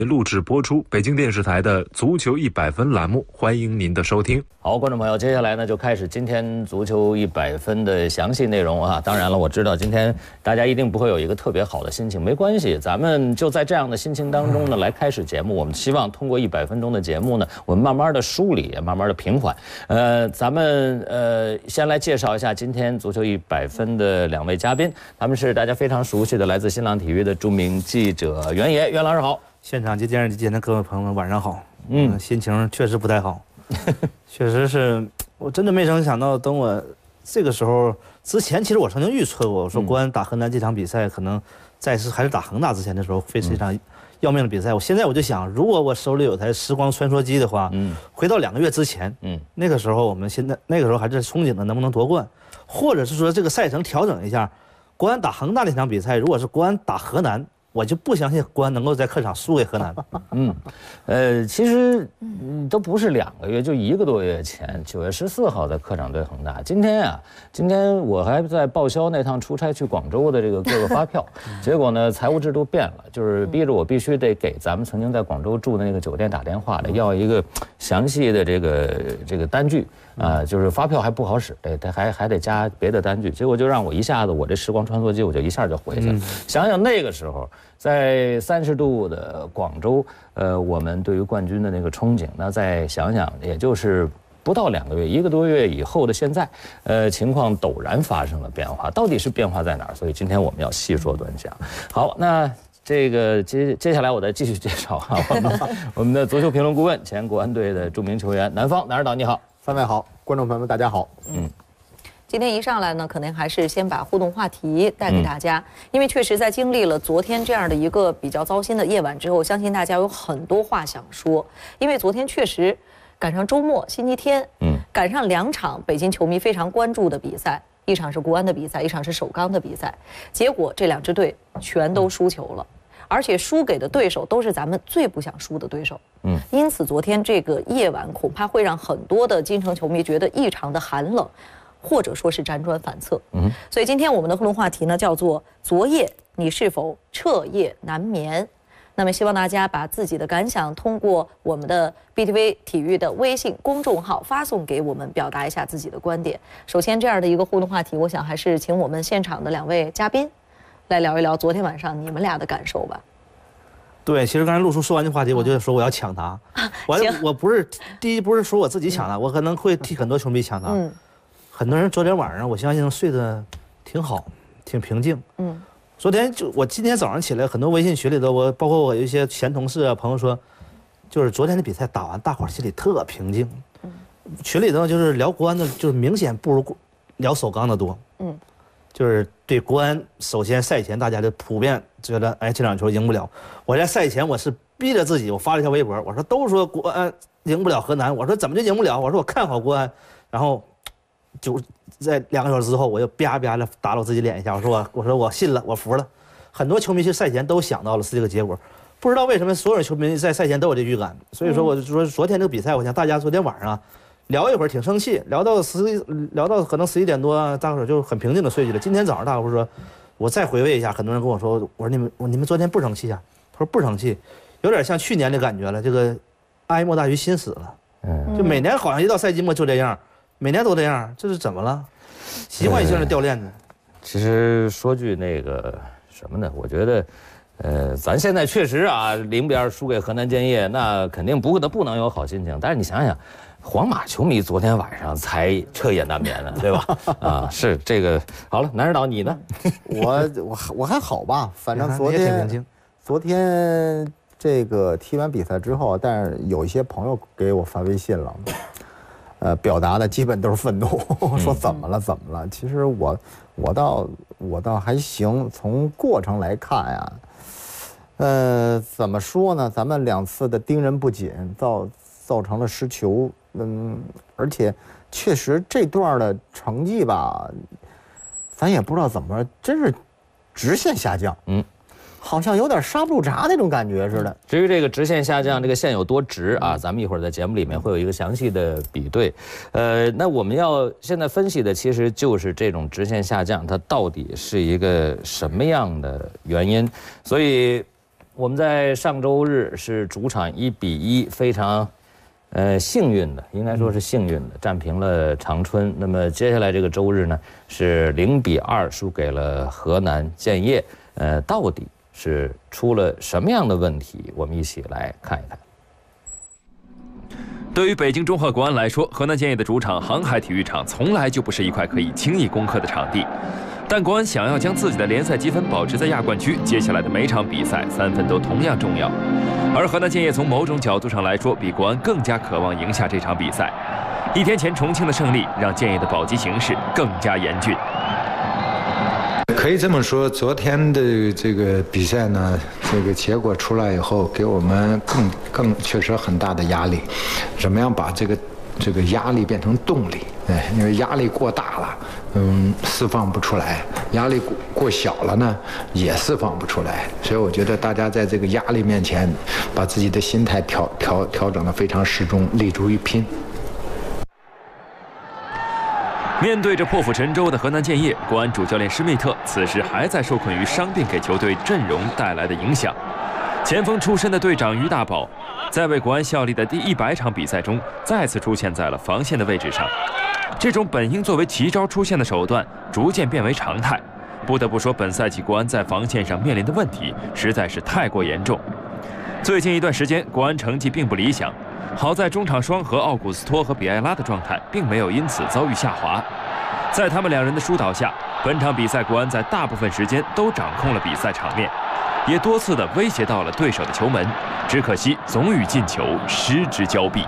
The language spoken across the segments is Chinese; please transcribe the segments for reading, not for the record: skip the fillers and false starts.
录制播出北京电视台的足球100分栏目，欢迎您的收听。 好，观众朋友，接下来呢就开始今天足球100分的详细内容啊。当然了，我知道今天大家一定不会有一个特别好的心情，没关系，咱们就在这样的心情当中呢来开始节目。我们希望通过100分钟的节目呢，我们慢慢的梳理，慢慢的平缓。咱们先来介绍一下今天足球100分的2位嘉宾，他们是大家非常熟悉的来自新浪体育的著名记者袁野，袁老师好。 现场及电视机前的各位朋友们，晚上好。心情确实不太好，确实是我真的没想到，等我这个时候之前，其实我曾经预测过，我说国安打河南这场比赛，可能在还是打恒大之前的时候，会是一场要命的比赛。现在我就想，如果我手里有台时光穿梭机的话，回到2个月之前，那个时候我们那个时候还是憧憬的能不能夺冠，或者是说这个赛程调整一下，国安打恒大那场比赛，如果是国安打河南，我就不相信国安能够在客场输给河南。 其实都不是2个月，就1个多月前，9月14号在客场对恒大。今天我还在报销那趟出差去广州的这个各个发票，结果呢，财务制度变了，就是逼着我必须得给咱们曾经在广州住的那个酒店打电话的，要一个详细的这个单据啊，就是发票还不好使，还得加别的单据，结果就让我一下子我这时光穿梭机我就一下就回去了。想想那个时候。在30度的广州，我们对于冠军的那个憧憬，那再想想，也就是不到2个月，1个多月以后的现在，情况陡然发生了变化，到底是变化在哪儿？所以今天我们要细说短讲。好，那这个接下来我再继续介绍啊，我们的足球评论顾问，前国安队的著名球员南方南指导，你好 ，3位好，观众朋友们大家好。 今天一上来呢，可能还是先把互动话题带给大家，因为确实在经历了昨天这样的一个比较糟心的夜晚之后，相信大家有很多话想说。因为昨天确实赶上周末，星期天，赶上2场北京球迷非常关注的比赛，一场是国安的比赛，一场是首钢的比赛。结果这2支队全都输球了，而且输给的对手都是咱们最不想输的对手。因此昨天这个夜晚恐怕会让很多的京城球迷觉得异常的寒冷。或者说是辗转反侧，所以今天我们的互动话题呢叫做“昨夜你是否彻夜难眠”。那么希望大家把自己的感想通过我们的 BTV 体育的微信公众号发送给我们，表达一下自己的观点。首先这样的一个互动话题，我想还是请我们现场的2位嘉宾来聊一聊昨天晚上你们俩的感受吧。 对，其实刚才陆叔说完这话题，我就说我要抢答。我不是第一，不是说我自己抢答，我可能会替很多球迷抢答。很多人昨天晚上，我相信睡得挺好，挺平静。昨天我今天早上起来，很多微信群里头，包括我有一些前同事啊朋友说，就是昨天的比赛打完，大伙儿心里特平静。群里头就是聊国安的，就是明显不如聊首钢的多。就是对国安，首先赛前大家就普遍觉得，这场球赢不了。我在赛前我是逼着自己，我发了一条微博，我说都说国安赢不了河南，我说怎么就赢不了？我说我看好国安，然后。就在2个小时之后，我又啪啪的打了我自己脸一下，我说我信了，我服了。很多球迷其实赛前都想到了是这个结果，不知道为什么所有球迷在赛前都有这预感。所以说我就说昨天这个比赛，我想大家昨天晚上聊一会儿挺生气，聊到可能11点多，大伙就很平静的睡去了。今天早上大伙说，我再回味一下，很多人跟我说，我说你们昨天不生气啊？他说不生气，有点像去年的感觉了，这个哀莫大于心死了。就每年好像一到赛季末就这样。每年都这样，这是怎么了？习惯性的掉链子。 其实说句那个什么呢？我觉得，咱现在确实0比2输给河南建业，那肯定不能有好心情。但是你想想，皇马球迷昨天晚上才彻夜难眠呢，对吧？是这个。好了，南指导你呢？ 我还好吧，反正昨天这个踢完比赛之后，但是有一些朋友给我发微信了。表达的基本都是愤怒，说怎么了？其实我倒还行，从过程来看呀，怎么说呢？咱们2次的盯人不紧，造成了失球，而且确实这段的成绩吧，咱也不知道怎么，真是直线下降。好像有点刹不住闸那种感觉似的。 至于这个直线下降，这个线有多直啊？咱们一会儿在节目里面会有一个详细的比对。那我们要现在分析的其实就是这种直线下降，它到底是一个什么样的原因？所以我们在上周日是主场1比1，非常幸运的，应该说是幸运的战平了长春。那么接下来这个周日呢是0比2输给了河南建业。到底是出了什么样的问题？我们一起来看一看。 对于北京中赫国安来说，河南建业的主场航海体育场从来就不是一块可以轻易攻克的场地。但国安想要将自己的联赛积分保持在亚冠区，接下来的每场比赛3分都同样重要。而河南建业从某种角度上来说，比国安更加渴望赢下这场比赛。1天前重庆的胜利让建业的保级形势更加严峻。 可以这么说，昨天的这个比赛呢，这个结果出来以后，给我们更确实很大的压力。怎么样把这个压力变成动力？因为压力过大了，释放不出来；压力过小了呢，也释放不出来。所以我觉得大家在这个压力面前，把自己的心态调整得非常适中，立足于拼。 面对着破釜沉舟的河南建业，国安主教练施密特此时还在受困于伤病给球队阵容带来的影响。前锋出身的队长于大宝，在为国安效力的第100场比赛中，再次出现在了防线的位置上。这种本应作为奇招出现的手段，逐渐变为常态。不得不说，本赛季国安在防线上面临的问题实在是太过严重。最近一段时间，国安成绩并不理想。好在中场双核奥古斯托和比埃拉的状态并没有因此遭遇下滑，在他们2人的疏导下，本场比赛国安在大部分时间都掌控了比赛场面，也多次的威胁到了对手的球门，只可惜总与进球失之交臂。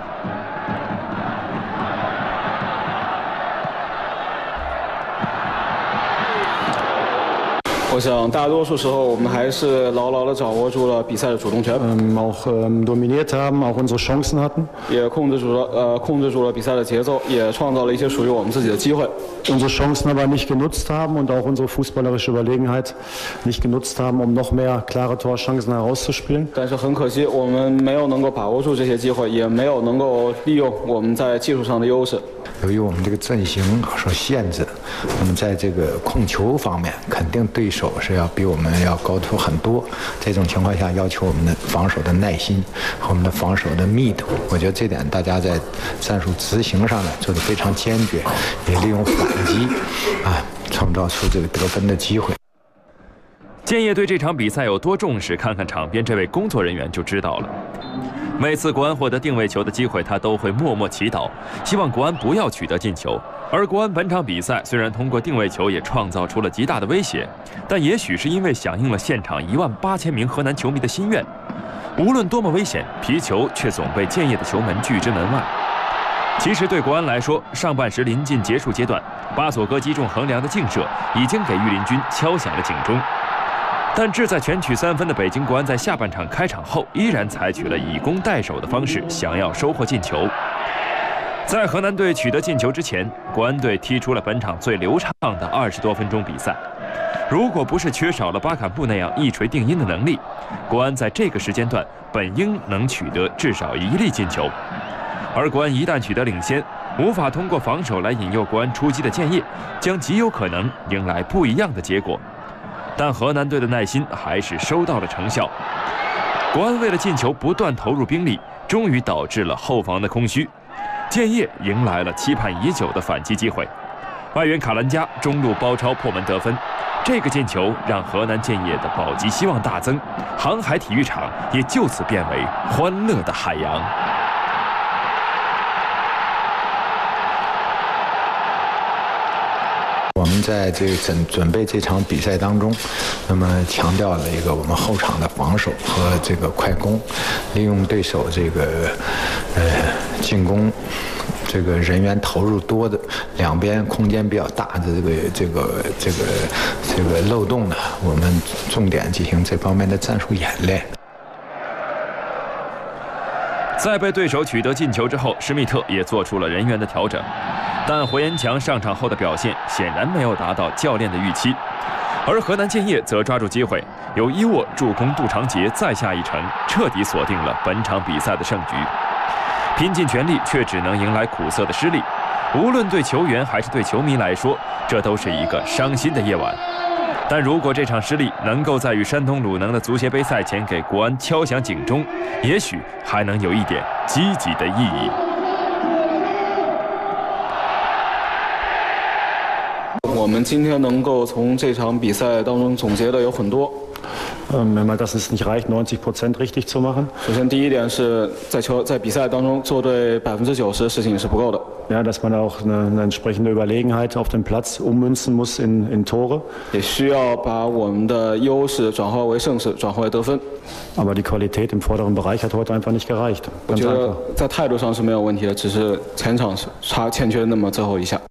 我想大多数时候我们还是牢牢地掌握住了比赛的主动权 ，auch dominiert haben, auch unsere Chancen hatten， 也控制住了比赛的节奏，也创造了一些属于我们自己的机会。 unsere Chancen aber nicht genutzt haben und auch unsere fußballerische Überlegenheit nicht genutzt haben, um noch mehr klare Torchancen herauszuspielen。 但是很可惜，我们没有能够把握住这些机会，也没有能够利用我们在技术上的优势。 由于我们这个阵型所限制，那么在这个控球方面，肯定对手是要比我们要高出很多。这种情况下，要求我们的防守的耐心和我们的防守的密度，我觉得这点大家在战术执行上呢做得非常坚决，也利用反击创造出这个得分的机会。 建业对这场比赛有多重视，看看场边这位工作人员就知道了。每次国安获得定位球的机会，他都会默默祈祷，希望国安不要取得进球。而国安本场比赛虽然通过定位球也创造出了极大的威胁，但也许是因为响应了现场18000名河南球迷的心愿，无论多么危险，皮球却总被建业的球门拒之门外。其实对国安来说，上半时临近结束阶段，巴索戈击中横梁的劲射已经给御林军敲响了警钟。但志在全取3分的北京国安在下半场开场后，依然采取了以攻代守的方式，想要收获进球。在河南队取得进球之前，国安队踢出了本场最流畅的20多分钟比赛。如果不是缺少了巴坎布那样一锤定音的能力，国安在这个时间段本应能取得至少1粒进球。而国安一旦取得领先，无法通过防守来引诱国安出击的建业，将极有可能迎来不一样的结果。但河南队的耐心还是收到了成效，国安为了进球不断投入兵力，终于导致了后防的空虚。建业迎来了期盼已久的反击机会，外援卡兰加中路包抄破门得分，这个进球让河南建业的保级希望大增，航海体育场也就此变为欢乐的海洋。 我们在这个准备这场比赛当中，那么强调了一个我们后场的防守和这个快攻，利用对手这个进攻这个人员投入多的两边空间比较大的这个漏洞呢，我们重点进行这方面的战术演练。 在被对手取得进球之后，施密特也做出了人员的调整，但胡延强上场后的表现显然没有达到教练的预期，而河南建业则抓住机会，由伊沃助攻杜长杰再下一城，彻底锁定了本场比赛的胜局。拼尽全力却只能迎来苦涩的失利，无论对球员还是对球迷来说，这都是一个伤心的夜晚。 但如果这场失利能够在与山东鲁能的足协杯赛前给国安敲响警钟，也许还能有一点积极的意义。 我们今天能够从这场比赛当中总结的有很多。 Wenn man das nicht reicht, 90% richtig zu machen. 首先，第一点是在比赛当中做对90%的事情是不够的。 Ja, dass man auch eine entsprechende Überlegenheit auf dem Platz ummünzen muss in Tore. 也需要把我们的优势转化为胜势，转化为得分。 Aber die Qualität im vorderen Bereich hat heute einfach nicht gereicht. 我觉得在态度上是没有问题的，只是前场欠缺那么最后一下。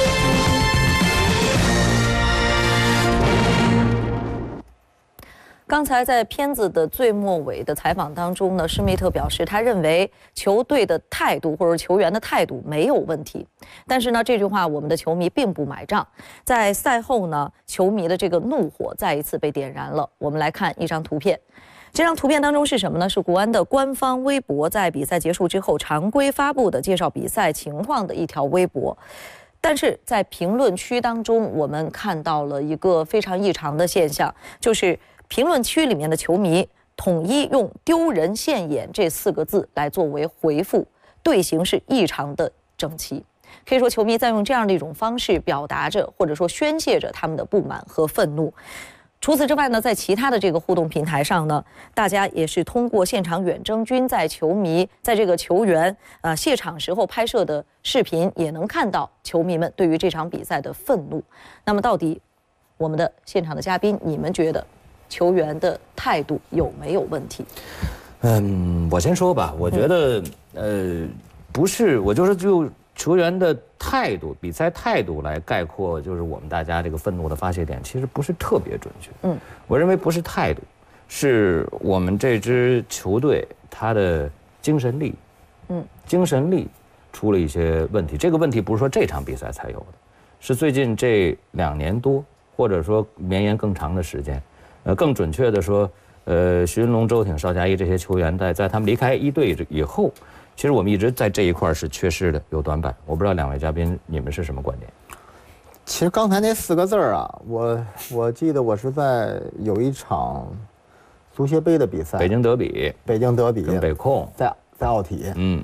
刚才在片子的最末尾的采访当中呢，施密特表示，他认为球队的态度或者球员的态度没有问题。但是呢，这句话我们的球迷并不买账。在赛后呢，球迷的这个怒火再一次被点燃了。我们来看一张图片，这张图片当中是什么呢？是国安的官方微博在比赛结束之后常规发布的介绍比赛情况的一条微博。但是在评论区当中，我们看到了一个非常异常的现象，就是评论区里面的球迷统一用“丢人现眼”这4个字来作为回复，队形是异常的整齐。可以说，球迷在用这样的一种方式表达着或者说宣泄着他们的不满和愤怒。除此之外呢，在其他的这个互动平台上呢，大家也是通过现场远征军在这个球员谢场时候拍摄的视频，也能看到球迷们对于这场比赛的愤怒。那么，到底我们的现场的嘉宾，你们觉得球员的态度有没有问题？ 我先说吧，我觉得不是，我就是就球员的态度、比赛态度来概括，就是我们大家这个愤怒的发泄点，其实不是特别准确。我认为不是态度，是我们这支球队他的精神力，精神力出了一些问题。这个问题不是说这场比赛才有的，是最近这2年多，或者说绵延更长的时间。更准确的说，徐云龙、周挺、邵佳一这些球员在他们离开一队以后，其实我们一直在这一块是缺失的，有短板。我不知道2位嘉宾你们是什么观点？ 其实刚才那4个字啊，我记得我是在有一场足协杯的比赛， 北京德比跟北控在奥体，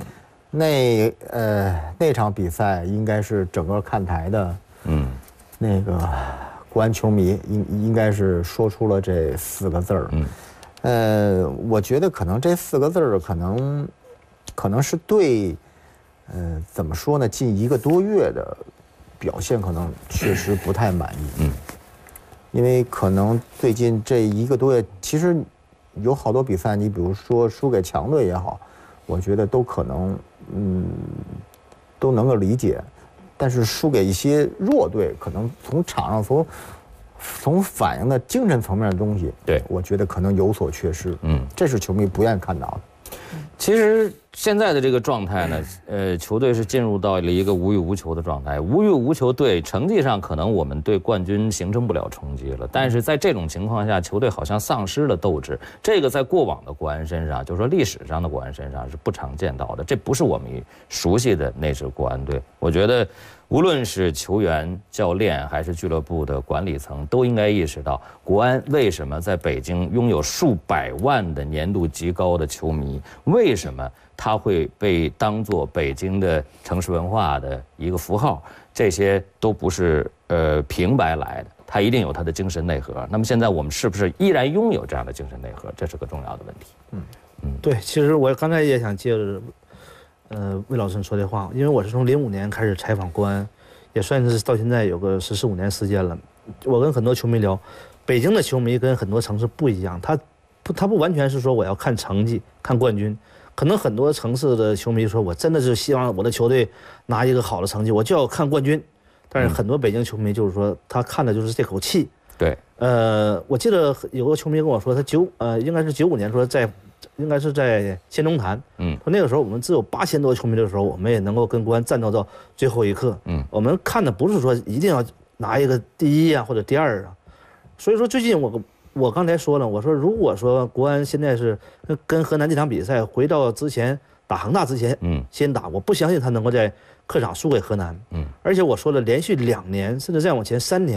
那场比赛应该是整个看台的，那个国安球迷应该是说出了这4个字儿。我觉得可能这4个字儿可能是对，怎么说呢？近1个多月的表现可能确实不太满意。因为可能最近这1个多月，其实有好多比赛，你比如说输给强队也好，我觉得都可能，都能够理解。但是输给一些弱队，可能从场上从反映的精神层面的东西， 对， 我觉得可能有所缺失。这是球迷不愿意看到的。 其实现在的这个状态呢，球队是进入到了一个无欲无求的状态。无欲无求，对成绩上可能我们对冠军形成不了冲击了，但是在这种情况下，球队好像丧失了斗志。这个在过往的国安身上，就是说历史上的国安身上是不常见到的。这不是我们熟悉的那支国安队。我觉得，无论是球员、教练还是俱乐部的管理层，都应该意识到，国安为什么在北京拥有数百万的年度极高的球迷，为什么它会被当作北京的城市文化的一个符号，这些都不是平白来的，它一定有它的精神内核。那么现在我们是不是依然拥有这样的精神内核，这是个重要的问题。 对，其实我刚才也想接着魏老师说这话，因为我是从05年开始采访国安，也算是到现在有个14、15年时间了。我跟很多球迷聊，北京的球迷跟很多城市不一样，他不完全是说我要看成绩、看冠军。可能很多城市的球迷说，我真的是希望我的球队拿一个好的成绩，我就要看冠军。但是很多北京球迷就是说，他看的就是这口气。 对， 我记得有个球迷跟我说，他应该是95年说应该是在仙踪坛，说那个时候我们只有8000多球迷的时候，我们也能够跟国安战斗到最后一刻。我们看的不是说一定要拿一个第1啊或者第2啊。所以说最近我刚才说了，我说如果说国安现在是跟河南这场比赛回到之前打恒大之前，先打，我不相信他能够在客场输给河南。而且我说了，连续2年甚至再往前3年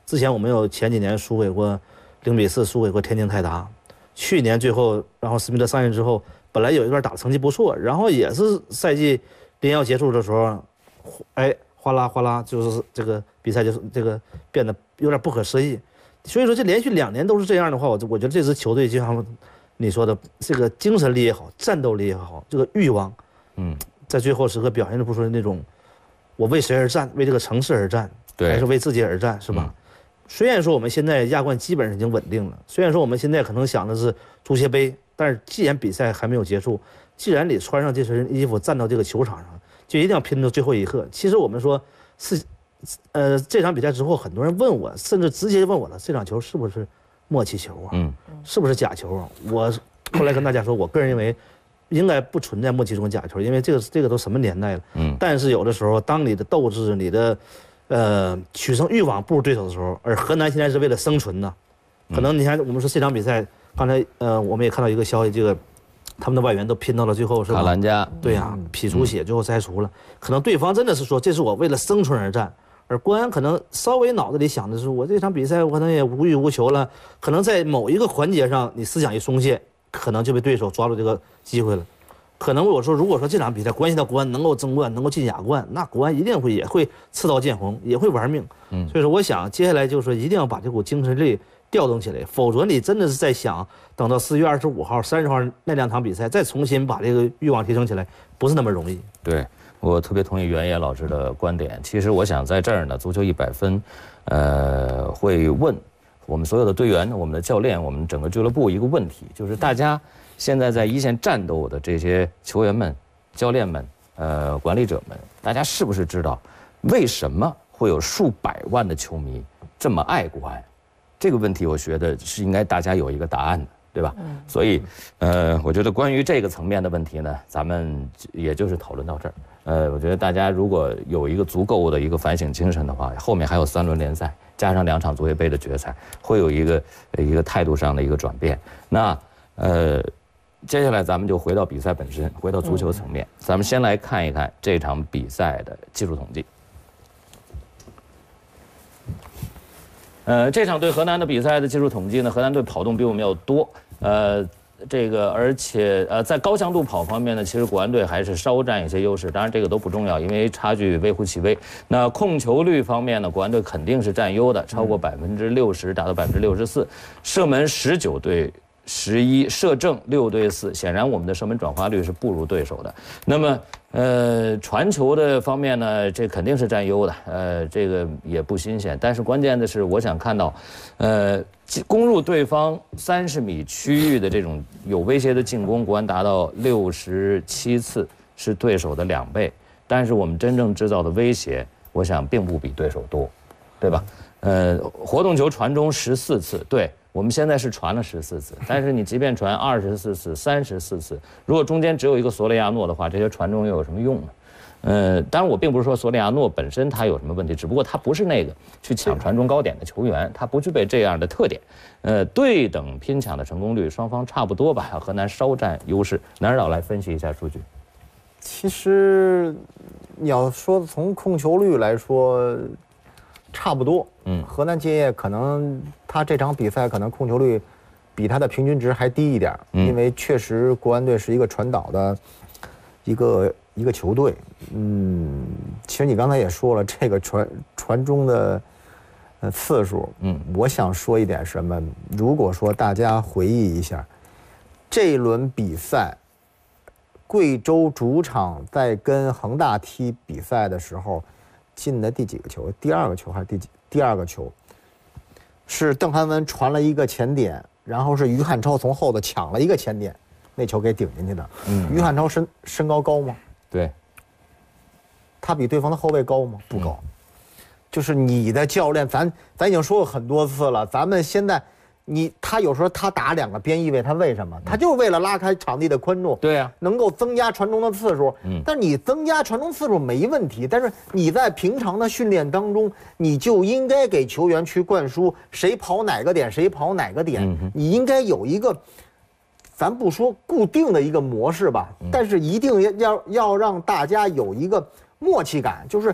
之前我们前几年输给过0-4输给过天津泰达，去年最后然后斯密特上任之后，本来有一段打的成绩不错，然后也是赛季临要结束的时候，哎，哗啦哗啦，就是这个比赛就是这个变得有点不可思议。所以说这连续2年都是这样的话，我觉得这支球队就像你说的，这个精神力也好，战斗力也好，这个欲望，在最后时刻表现出那种我为谁而战，为这个城市而战，还是为自己而战，是吧？虽然说我们现在亚冠基本上已经稳定了，虽然说我们现在可能想的是足协杯，但是既然比赛还没有结束，既然你穿上这身衣服站到这个球场上，就一定要拼到最后一刻。其实我们说是，这场比赛之后，很多人问我，甚至直接问我了，这场球是不是默契球啊？是不是假球啊？我后来跟大家说，我个人认为，应该不存在默契中假球，因为这个都什么年代了。但是有的时候，当你的斗志、你的取胜欲望不如对手的时候，而河南现在是为了生存呢，可能你看我们说这场比赛，刚才我们也看到一个消息，这个他们的外援都拼到了最后，是吧？ 卡兰加， 对呀，脾出血，最后摘除了。可能对方真的是说，这是我为了生存而战，而国安可能稍微脑子里想的是，我这场比赛我可能也无欲无求了，可能在某一个环节上你思想一松懈，可能就被对手抓住这个机会了。可能我说，如果说这场比赛关系到国安能够争冠，能够进亚冠，那国安一定也会刺刀见红，也会玩命。所以说，我想接下来就是说，一定要把这股精神力调动起来，否则你真的是在想等到4月25号、30号那2场比赛，再重新把这个欲望提升起来，不是那么容易。 对，我特别同意袁野老师的观点。其实我想在这儿呢，足球100分，会问我们所有的队员、我们的教练、我们整个俱乐部一个问题，就是大家现在在一线战斗的这些球员们、教练们、管理者们，大家是不是知道为什么会有数百万的球迷这么爱国安？这个问题，我觉得是应该大家有一个答案的，对吧？所以，我觉得关于这个层面的问题呢，咱们也就是讨论到这儿。我觉得大家如果有一个足够的一个反省精神的话，后面还有3轮联赛，加上2场足协杯的决赛，会有一个态度上的一个转变。那接下来咱们就回到比赛本身，回到足球层面，咱们先来看一看这场比赛的技术统计。这场对河南的比赛的技术统计呢，河南队跑动比我们要多，而且在高强度跑方面呢，其实国安队还是稍占一些优势，当然这个都不重要，因为差距微乎其微。那控球率方面呢，国安队肯定是占优的，超过60%，达到64%，射门19对11，射正6对4，显然我们的射门转化率是不如对手的。那么传球的方面呢，这肯定是占优的，这个也不新鲜。但是关键的是，我想看到，攻入对方30米区域的这种有威胁的进攻，国安达到67次，是对手的2倍。但是我们真正制造的威胁，我想并不比对手多，对吧？活动球传中14次，对。我们现在是传了14次，但是你即便传24次、34次，如果中间只有一个索雷亚诺的话，这些传中又有什么用呢？当然我并不是说索雷亚诺本身他有什么问题，只不过他不是那个去抢传中高点的球员，他不具备这样的特点。对等拼抢的成功率，双方差不多吧，河南稍占优势。南指导来分析一下数据。 其实你要说从控球率来说，差不多。河南建业可能他这场比赛可能控球率比他的平均值还低一点，因为确实国安队是一个传导的一个球队。其实你刚才也说了，这个传中的次数，我想说一点什么？如果说大家回忆一下这一轮比赛，贵州主场在跟恒大踢比赛的时候，进的第几个球？第2个球还是第2个球？是邓涵文传了一个前点，然后是于汉超从后头抢了一个前点，那球给顶进去的。于汉超身高高吗？ 对。 他比对方的后卫高吗？不高。就是你的教练，咱已经说过很多次了，咱们现在他有时候他打2个边翼位，他为什么？他就是为了拉开场地的宽度， 对呀， 能够增加传中的次数。但你增加传中次数没问题，但是你在平常的训练当中，你就应该给球员去灌输谁跑哪个点，谁跑哪个点，你应该有一个，咱不说固定的一个模式吧，但是一定要让大家有一个默契感，就是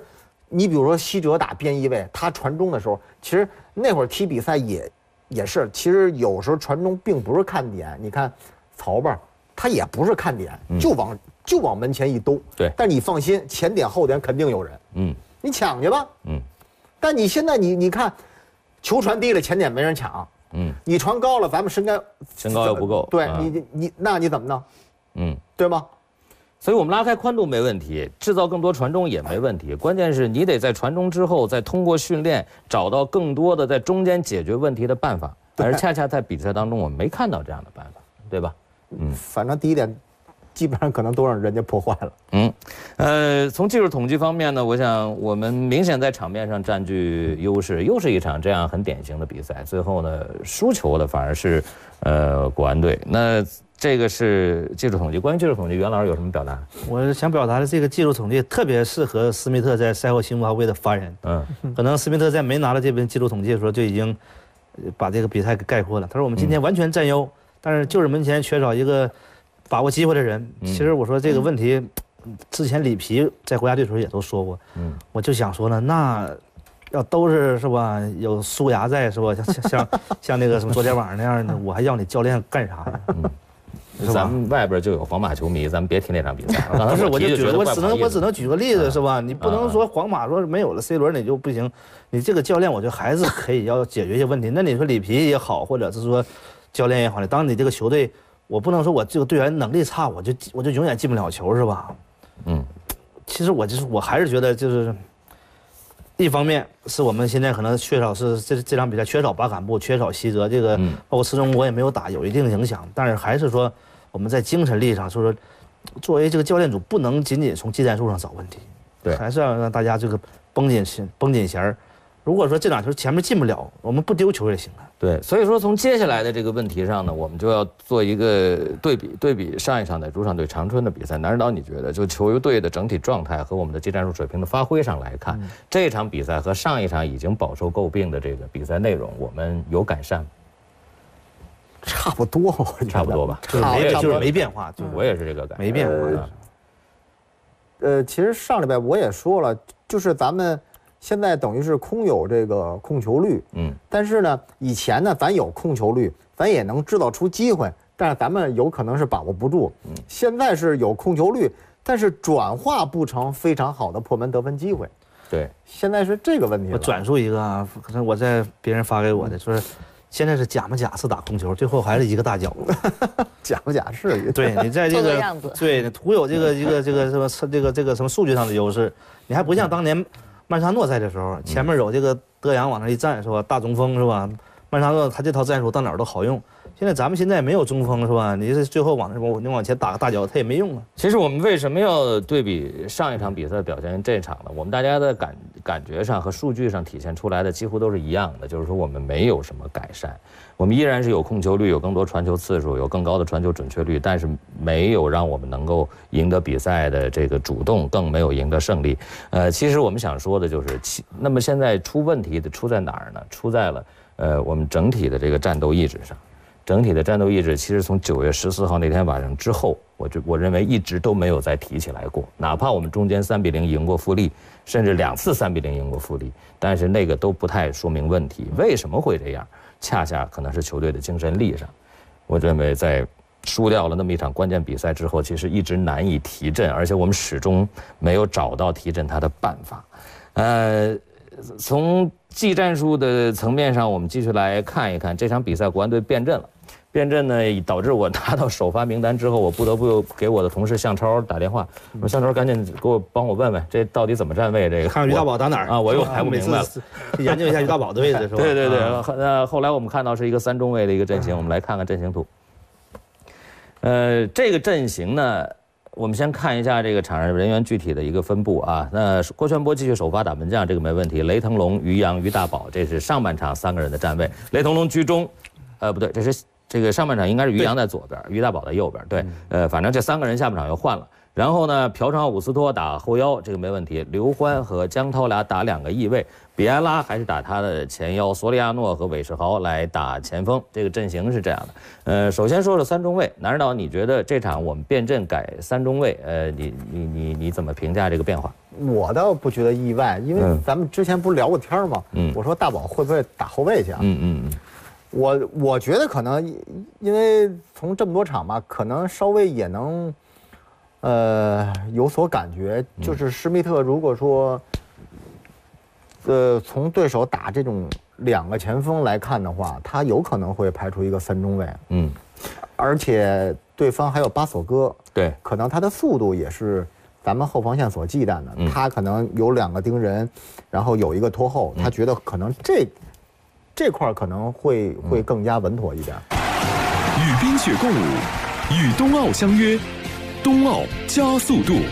你比如说西哲打边翼位，他传中的时候，其实那会儿踢比赛也是，其实有时候传中并不是看点。你看曹吧，他也不是看点，就往门前一兜。 对， 但你放心，前点后点肯定有人。你抢去吧。但你现在你看，球传低了，前点没人抢。你传高了，咱们身高又不够。 对那你怎么弄？对吗？ 所以我们拉开宽度没问题，制造更多传中也没问题，关键是你得在传中之后，再通过训练找到更多的在中间解决问题的办法。而恰恰在比赛当中，我们没看到这样的办法，对吧？ 反正第一点，基本上可能都让人家破坏了。 从技术统计方面呢，我想我们明显在场面上占据优势，又是一场这样很典型的比赛。最后呢，输球的反而是国安队。那这个是技术统计。关于技术统计，袁老师有什么表达？ 我想表达的这个技术统计特别适合斯密特在赛后新闻发布会的发言。可能斯密特在没拿到这份技术统计的时候就已经把这个比赛给概括了。他说我们今天完全占优，但是就是门前缺少一个把握机会的人。其实我说这个问题，之前里皮在国家队时候也都说过。我就想说呢，那要都是吧，有苏牙在是吧？像那个什么昨天晚上那样的，我还要你教练干啥呀？ 咱们外边就有皇马球迷，咱们别提那场比赛。 不是，我就觉得我只能举个例子是吧？你不能说皇马说没有了 C 罗你就不行，你这个教练我觉得还是可以要解决一些问题。那你说里皮也好，或者是说教练也好，当你这个球队，我不能说我这个队员能力差，我就永远进不了球是吧？其实我还是觉得就是一方面是我们现在可能缺少是这场比赛缺少巴坎布，缺少西哲，这个包括施中国也没有打，有一定影响。但是还是说我们在精神力上，说作为这个教练组，不能仅仅从技战术上找问题， 对， 还是要让大家这个绷紧弦儿。如果说这场球前面进不了，我们不丢球也行了。 对，所以说从接下来的这个问题上呢，我们就要做一个对比上一场的主场对长春的比赛。南指导，你觉得就球队的整体状态和我们的技战术水平的发挥上来看，这场比赛和上一场已经饱受诟病的这个比赛内容，我们有改善吗？ 差不多， 差不多吧， 就是没变化。 我也是这个感觉， 没变化。 其实上礼拜我也说了，就是咱们现在等于是空有这个控球率，但是呢，以前呢咱有控球率，咱也能制造出机会，但是咱们有可能是把握不住。现在是有控球率，但是转化不成非常好的破门得分机会。 对， 现在是这个问题。 我转述一个啊，可能我在别人发给我的，说现在是假模假式打控球，最后还是一个大脚。 假模假式。 对，你在这个对，你徒有这个什么数据上的优势，你还不像当年曼沙诺在的时候，前面有这个德扬往那一站是吧？大中锋是吧？曼沙诺他这套战术到哪儿都好用。现在咱们现在没有中锋是吧？你是最后你往前打个大脚，他也没用啊。 其实我们为什么要对比上一场比赛的表现跟这一场呢？我们大家的感觉上和数据上体现出来的几乎都是一样的，就是说我们没有什么改善，我们依然是有控球率，有更多传球次数，有更高的传球准确率，但是没有让我们能够赢得比赛的这个主动，更没有赢得胜利。其实我们想说的就是，那么现在出问题的出在哪儿呢？出在了我们整体的这个战斗意志上。整体的战斗意志，其实从9月14号那天晚上之后，我认为一直都没有再提起来过。哪怕我们中间3-0赢过富力，甚至2次3-0赢过富力，但是那个都不太说明问题。为什么会这样？恰恰可能是球队的精神力上。我认为在输掉了那么一场关键比赛之后，其实一直难以提振，而且我们始终没有找到提振它的办法。从技战术的层面上，我们继续来看一看这场比赛，国安队变阵了。变阵呢，导致我拿到首发名单之后，我不得不给我的同事向超打电话，我说向超赶紧帮我问问，这到底怎么站位？这个看于大宝打哪儿啊？ 我又排不明白了， 研究一下于大宝的位置是吧？ 对。后来我们看到是一个3中卫的一个阵型，我们来看看阵型图。这个阵型呢，我们先看一下这个场上人员具体的一个分布啊。那郭全波继续首发打门将，这个没问题。雷腾龙、于洋、于大宝，这是上半场3个人的站位。雷腾龙居中，不对，这个上半场应该是于洋在左边，于大宝在右边。对，反正这3个人下半场又换了。然后呢，朴成浩、伍斯托打后腰，这个没问题。刘欢和江涛俩打2个翼位，比埃拉还是打他的前腰，索里亚诺和韦世豪来打前锋。这个阵型是这样的。首先说说3中卫，南指导，你觉得这场我们变阵改3中卫，你怎么评价这个变化？ 我倒不觉得意外，因为咱们之前不是聊过天吗？我说大宝会不会打后卫去啊？我觉得可能，因为从这么多场吧，可能稍微也能，有所感觉。就是施密特如果说，从对手打这种2个前锋来看的话，他有可能会排出一个3中卫。而且对方还有巴索戈，对，可能他的速度也是咱们后防线所忌惮的。他可能有2个盯人，然后有一个拖后，他觉得可能这块可能会更加稳妥一点。 与冰雪共舞，与冬奥相约，冬奥加速度。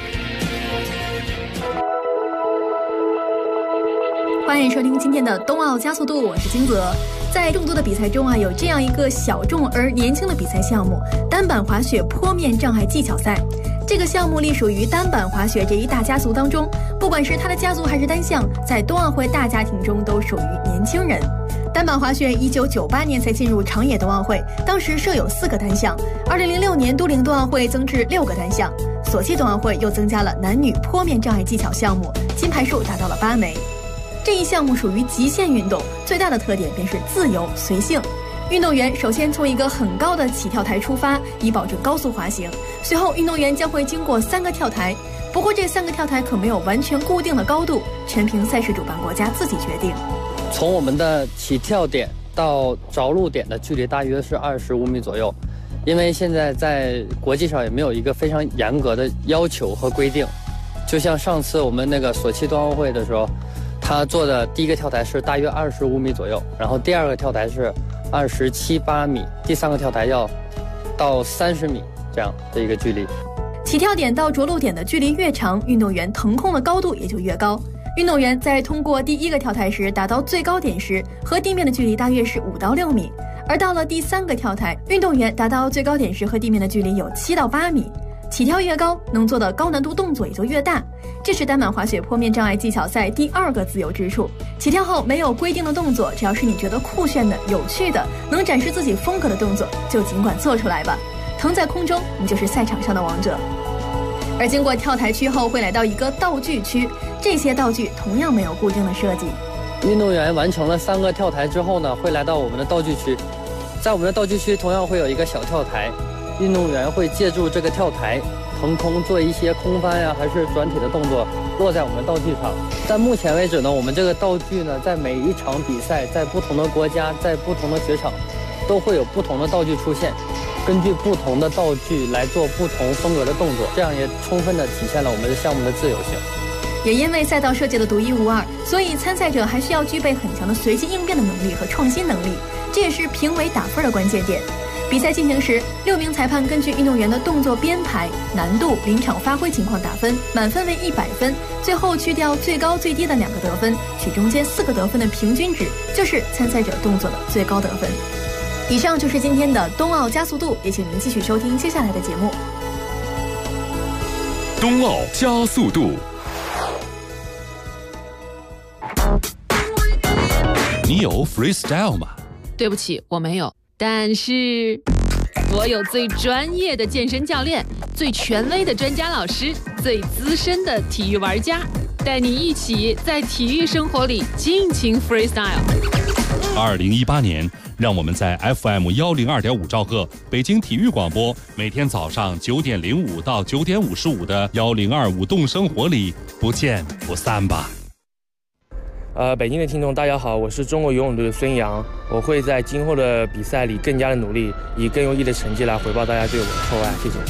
欢迎收听今天的冬奥加速度，我是金泽。在众多的比赛中啊，有这样一个小众而年轻的比赛项目——单板滑雪坡面障碍技巧赛。这个项目隶属于单板滑雪这一大家族当中，不管是它的家族还是单项，在冬奥会大家庭中都属于年轻人。单板滑雪1998年才进入长野冬奥会，当时设有4个单项。2006年都灵冬奥会增至6个单项，索契冬奥会又增加了男女坡面障碍技巧项目，金牌数达到了8枚。这一项目属于极限运动，最大的特点便是自由随性。运动员首先从一个很高的起跳台出发，以保证高速滑行。随后，运动员将会经过3个跳台，不过这3个跳台可没有完全固定的高度，全凭赛事主办国家自己决定。 从我们的起跳点到着陆点的距离大约是25米左右，因为现在在国际上也没有一个非常严格的要求和规定。就像上次我们那个索契冬奥会的时候，他做的第1个跳台是大约25米左右，然后第2个跳台是27、8米，第3个跳台要到30米这样的一个距离。 起跳点到着陆点的距离越长，运动员腾空的高度也就越高。运动员在通过第1个跳台时达到最高点时，和地面的距离大约是5到6米，而到了第3个跳台，运动员达到最高点时和地面的距离有7到8米。起跳越高，能做的高难度动作也就越大，这是单板滑雪坡面障碍技巧赛第2个自由之处。起跳后没有规定的动作，只要是你觉得酷炫的、有趣的、能展示自己风格的动作，就尽管做出来吧。腾在空中，你就是赛场上的王者。而经过跳台区后，会来到一个道具区，这些道具同样没有固定的设计。 运动员完成了3个跳台之后呢，会来到我们的道具区，在我们的道具区同样会有一个小跳台。运动员会借助这个跳台腾空做一些空翻呀，还是转体的动作，落在我们的道具上。在目前为止呢，我们这个道具呢，在每一场比赛，在不同的国家，在不同的雪场，都会有不同的道具出现，根据不同的道具来做不同风格的动作，这样也充分的体现了我们的项目的自由性。 也因为赛道设计的独一无二，所以参赛者还需要具备很强的随机应变的能力和创新能力，这也是评委打分的关键点。比赛进行时，6名裁判根据运动员的动作编排、难度、临场发挥情况打分，满分为100分，最后去掉最高最低的2个得分，取中间4个得分的平均值，就是参赛者动作的最高得分。以上就是今天的冬奥加速度，也请您继续收听接下来的节目。 冬奥加速度。你有 freestyle 吗？ 对不起，我没有。但是我有最专业的健身教练，最权威的专家老师，最资深的体育玩家，带你一起在体育生活里尽情 freestyle。 2018年，让我们在 FM 102.5兆赫北京体育广播，每天早上9点05到9点55的102舞动生活里不见不散吧。 北京的听众大家好，我是中国游泳队的孙杨，我会在今后的比赛里更加的努力，以更优异的成绩来回报大家对我的厚爱，谢谢。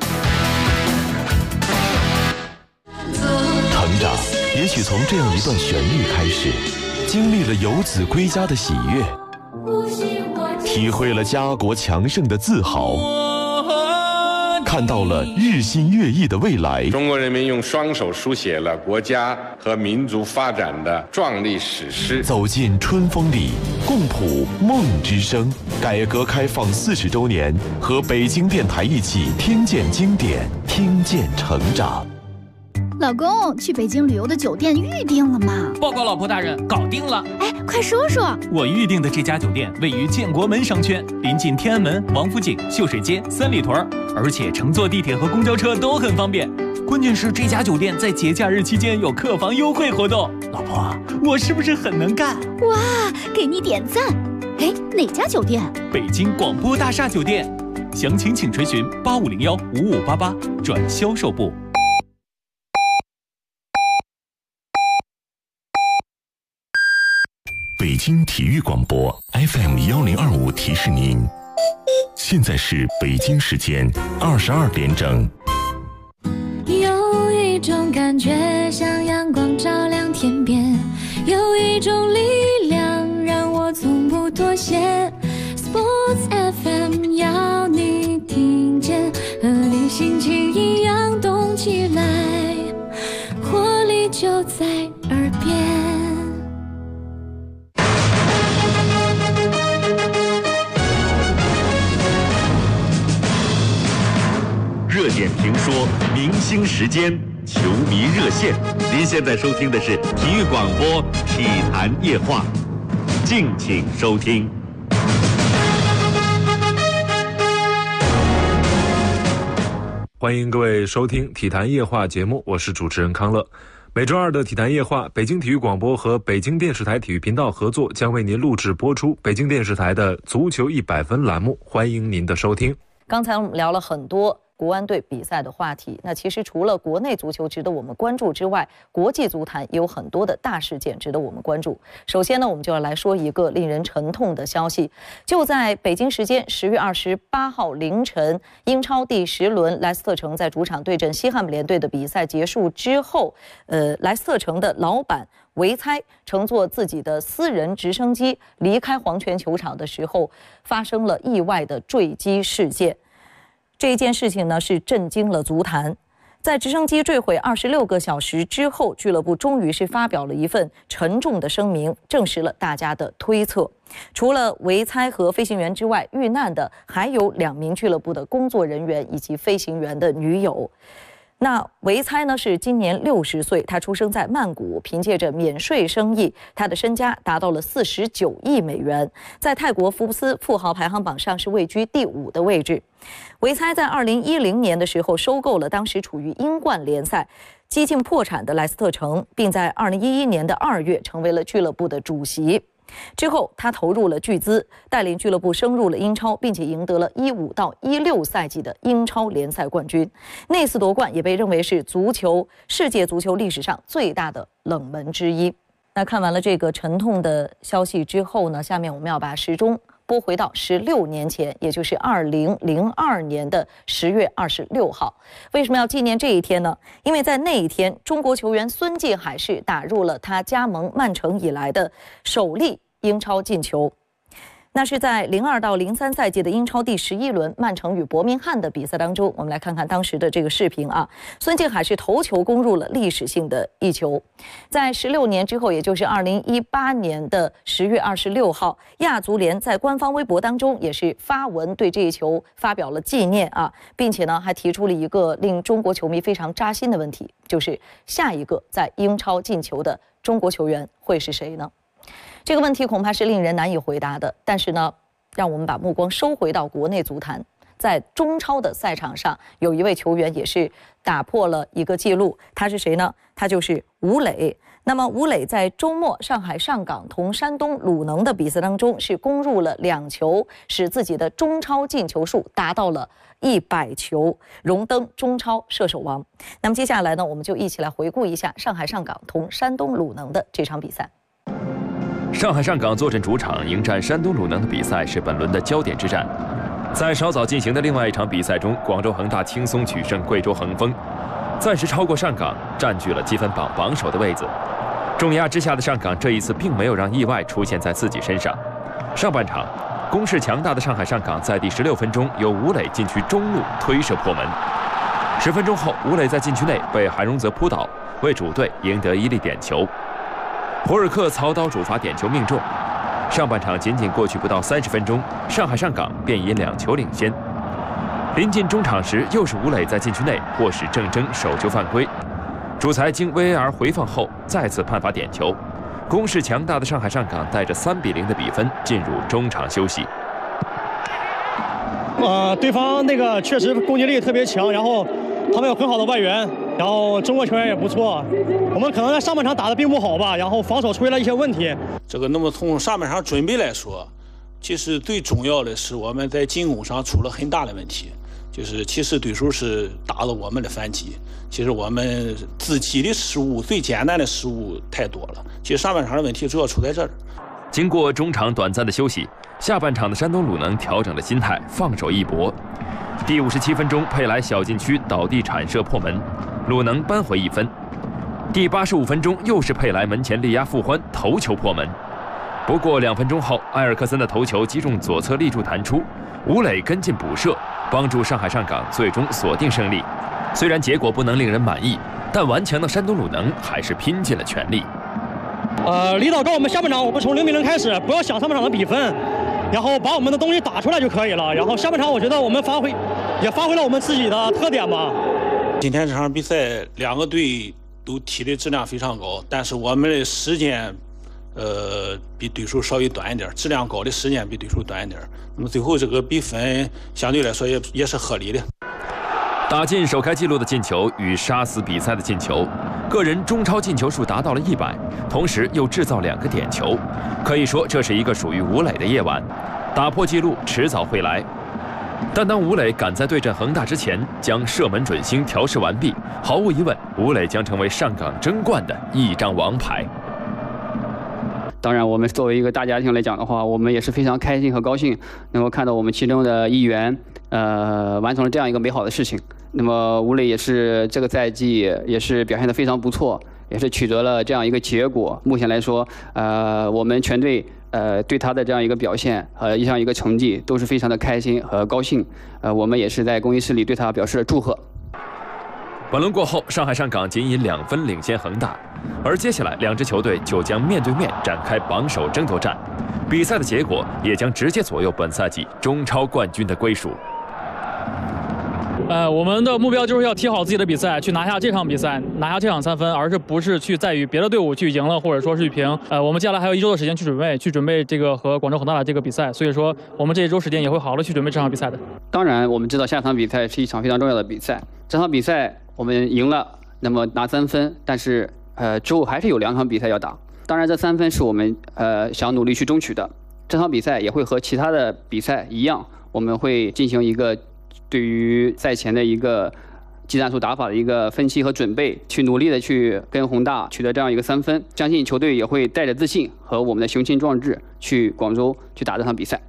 成长也许从这样一段旋律开始，经历了游子归家的喜悦，体会了家国强盛的自豪，看到了日新月异的未来。 中国人民用双手书写了国家和民族发展的壮丽史诗。 走进春风里，共谱梦之声。改革开放40周年，和北京电台一起听见经典，听见成长。 老公，去北京旅游的酒店预定了吗？ 报告老婆大人，搞定了。 哎，快说说。 我预定的这家酒店位于建国门商圈，临近天安门、王府井、秀水街、三里屯，而且乘坐地铁和公交车都很方便。 关键是这家酒店在节假日期间有客房优惠活动。老婆，我是不是很能干？ 哇，给你点赞！哎，哪家酒店？ 北京广播大厦酒店。详情请垂询8501-5588转销售部。 北京体育广播 FM1025提示您，现在是北京时间22点整。 有一种感觉像阳光照亮天边，有一种力量让我从不妥协。Sports FM 要你听见，和你心情一样动起来，活力就在耳边。 热点评说，明星时间，球迷热线。您现在收听的是体育广播《体坛夜话》，敬请收听。 欢迎各位收听《体坛夜话》节目，我是主持人康乐。每周二的《体坛夜话》，北京体育广播和北京电视台体育频道合作，将为您录制播出北京电视台的足球100分栏目，欢迎您的收听。 刚才我们聊了很多国安队比赛的话题，那其实除了国内足球值得我们关注之外，国际足坛也有很多的大事件值得我们关注。首先呢，我们就要来说一个令人沉痛的消息，就在北京时间10月28号凌晨，英超第10轮莱斯特城在主场对阵西汉姆联队的比赛结束之后，莱斯特城的老板维猜乘坐自己的私人直升机离开黄泉球场的时候，发生了意外的坠机事件。这一件事情呢，是震惊了足坛。在直升机坠毁26个小时之后，俱乐部终于是发表了一份沉重的声明，证实了大家的推测。除了维猜和飞行员之外，遇难的还有2名俱乐部的工作人员以及飞行员的女友。那维猜呢是今年60岁，他出生在曼谷，凭借着免税生意，他的身家达到了49亿美元，在泰国福布斯富豪排行榜上是位居第5的位置。维猜在2010年的时候收购了当时处于英冠联赛几近破产的莱斯特城，并在2011年的2月成为了俱乐部的主席。之后，他投入了巨资，带领俱乐部升入了英超，并且赢得了15到16赛季的英超联赛冠军。那次夺冠也被认为是世界足球历史上最大的冷门之一。那看完了这个沉痛的消息之后呢，下面我们要把时钟拨回到16年前，也就是2002年的10月26号。为什么要纪念这一天呢？因为在那一天，中国球员孙继海是打入了他加盟曼城以来的首粒英超进球。那是在02到03赛季的英超第11轮曼城与伯明翰的比赛当中，我们来看看当时的这个视频啊。孙继海是头球攻入了历史性的一球。在16年之后，也就是2018年的10月26号，亚足联在官方微博当中也是发文对这一球发表了纪念啊，并且呢还提出了一个令中国球迷非常扎心的问题，就是下一个在英超进球的中国球员会是谁呢？这个问题恐怕是令人难以回答的，但是呢，让我们把目光收回到国内足坛，在中超的赛场上，有一位球员也是打破了一个记录，他是谁呢？他就是吴磊。那么吴磊在周末上海上港同山东鲁能的比赛当中是攻入了2球，使自己的中超进球数达到了100球，荣登中超射手王。那么接下来呢，我们就一起来回顾一下上海上港同山东鲁能的这场比赛。 上海上港坐镇主场迎战山东鲁能的比赛是本轮的焦点之战。在稍早进行的另外一场比赛中，广州恒大轻松取胜贵州恒丰，暂时超过上港，占据了积分榜榜首的位置。重压之下的上港这一次并没有让意外出现在自己身上。上半场，攻势强大的上海上港在第16分钟由吴磊禁区中路推射破门。10分钟后，吴磊在禁区内被韩荣泽扑倒，为主队赢得1粒点球。博尔克操刀主罚点球命中。上半场仅仅过去不到30分钟，上海上港便以2球领先。临近中场时，又是吴磊在禁区内迫使郑铮手球犯规，主裁经 VAR 回放后再次判罚点球。攻势强大的上海上港带着3比0的比分进入中场休息。 对方那个确实攻击力特别强，然后他们有很好的外援，然后中国球员也不错。我们可能在上半场打得并不好吧，然后防守出现了一些问题。 那么从上半场准备来说，其实最重要的是我们在进攻上出了很大的问题。其实对手是打了我们的反击，其实我们自己的失误，最简单的失误太多了。其实上半场的问题主要出在这儿。 经过中场短暂的休息，下半场的山东鲁能调整了心态，放手一搏。第57分钟，佩莱小禁区倒地铲射破门，鲁能扳回1分。第85分钟，又是佩莱门前力压傅欢头球破门。不过2分钟后，埃尔克森的头球击中左侧立柱弹出，吴磊跟进补射，帮助上海上港最终锁定胜利。虽然结果不能令人满意，但顽强的山东鲁能还是拼尽了全力。 李导告诉我们，下半场我们从0-0开始，不要想上半场的比分，然后把我们的东西打出来就可以了。然后下半场我觉得我们发挥了我们自己的特点吧。 今天这场比赛2个队都踢的质量非常高，但是我们的时间比对手稍微短一点，质量高的时间比对手短一点。那么最后这个比分相对来说也是合理的。 打进首开纪录的进球与杀死比赛的进球，个人中超进球数达到了100，同时又制造2个点球，可以说这是一个属于吴磊的夜晚。打破纪录迟早会来，但当吴磊赶在对阵恒大之前将射门准星调试完毕，毫无疑问，吴磊将成为上港争冠的一张王牌。 当然，我们作为一个大家庭来讲的话，我们也是非常开心和高兴，能够看到我们其中的一员，完成了这样一个美好的事情。那么吴磊也是这个赛季也是表现得非常不错，也是取得了这样一个结果。目前来说，我们全队对他的这样一个表现和这样一个成绩都是非常的开心和高兴。我们也是在更衣室里对他表示了祝贺。 本轮过后，上海上港仅以2分领先恒大，而接下来2支球队就将面对面展开榜首争夺战，比赛的结果也将直接左右本赛季中超冠军的归属。 我们的目标就是要踢好自己的比赛，去拿下这场比赛，拿下这场3分，而是不是去在于别的队伍去赢了或者说是去平。我们接下来还有1周的时间去准备这个和广州恒大的这个比赛，所以说我们这1周时间也会好好的去准备这场比赛的。 当然，我们知道下场比赛是一场非常重要的比赛，这场比赛我们赢了，那么拿3分，但是之后还是有2场比赛要打。当然，这3分是我们想努力去争取的。这场比赛也会和其他的比赛一样，我们会进行一个对于赛前的一个技战术打法的一个分析和准备，去努力的去跟恒大取得这样一个3分。相信球队也会带着自信和我们的雄心壮志去广州去打这场比赛。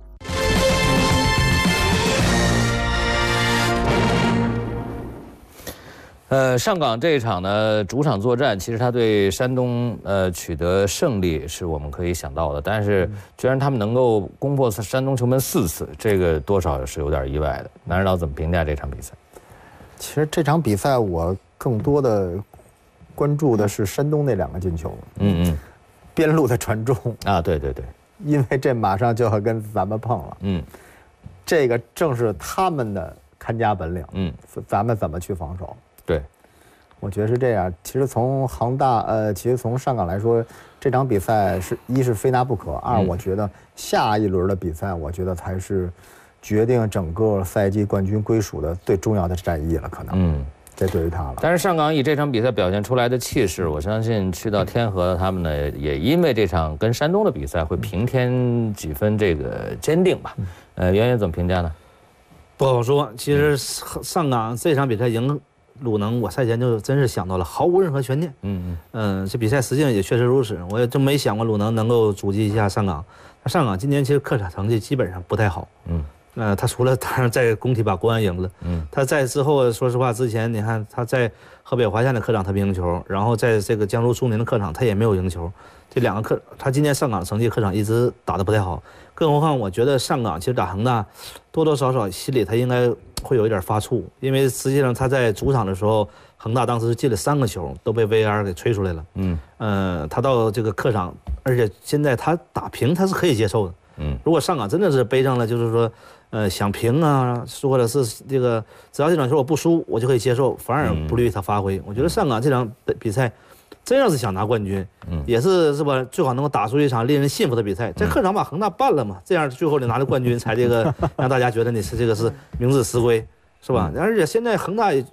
上港这一场呢，主场作战，其实他对山东取得胜利是我们可以想到的，但是居然他们能够攻破山东球门4次，这个多少是有点意外的。南指导怎么评价这场比赛？ 其实这场比赛我更多的关注的是山东那2个进球，边路的传中啊，对对对， 因为这马上就要跟咱们碰了，这个正是他们的看家本领，咱们怎么去防守？ 对， 我觉得是这样。其实从恒大，其实从上港来说，这场比赛一是非拿不可，2我觉得下一轮的比赛，我觉得才是决定整个赛季冠军归属的最重要的战役了，可能。这对于他了。 但是上港以这场比赛表现出来的气势，我相信去到天河他们呢，也因为这场跟山东的比赛会平添几分这个坚定吧。袁袁怎么评价呢？ 不好说。其实上港这场比赛赢鲁能，我赛前就真是想到了，毫无任何悬念。这比赛实际上也确实如此，我也真没想过鲁能能够阻击一下上港。上港今年其实客场成绩基本上不太好。他除了当然在工体把国安赢了，他在之后说实话之前，你看他在河北华夏的客场他没赢球，然后在这个江苏苏宁的客场他也没有赢球。这2个他今年上港成绩客场一直打得不太好，更何况我觉得上港其实打恒大多多少少心里他应该会有一点发怵，因为实际上他在主场的时候，恒大当时进了3个球都被 VAR 给吹出来了。他到这个客场，而且现在他打平他是可以接受的。如果上港真的是背上了，就是说想平啊，或者是这个只要这场球我不输，我就可以接受，反而不利于他发挥。我觉得上港这场比赛真要是想拿冠军，也是吧，最好能够打出一场令人信服的比赛，在客场把恒大办了嘛，这样最后你拿了冠军才这个让大家觉得你是这个是名至实归，是吧？而且现在恒大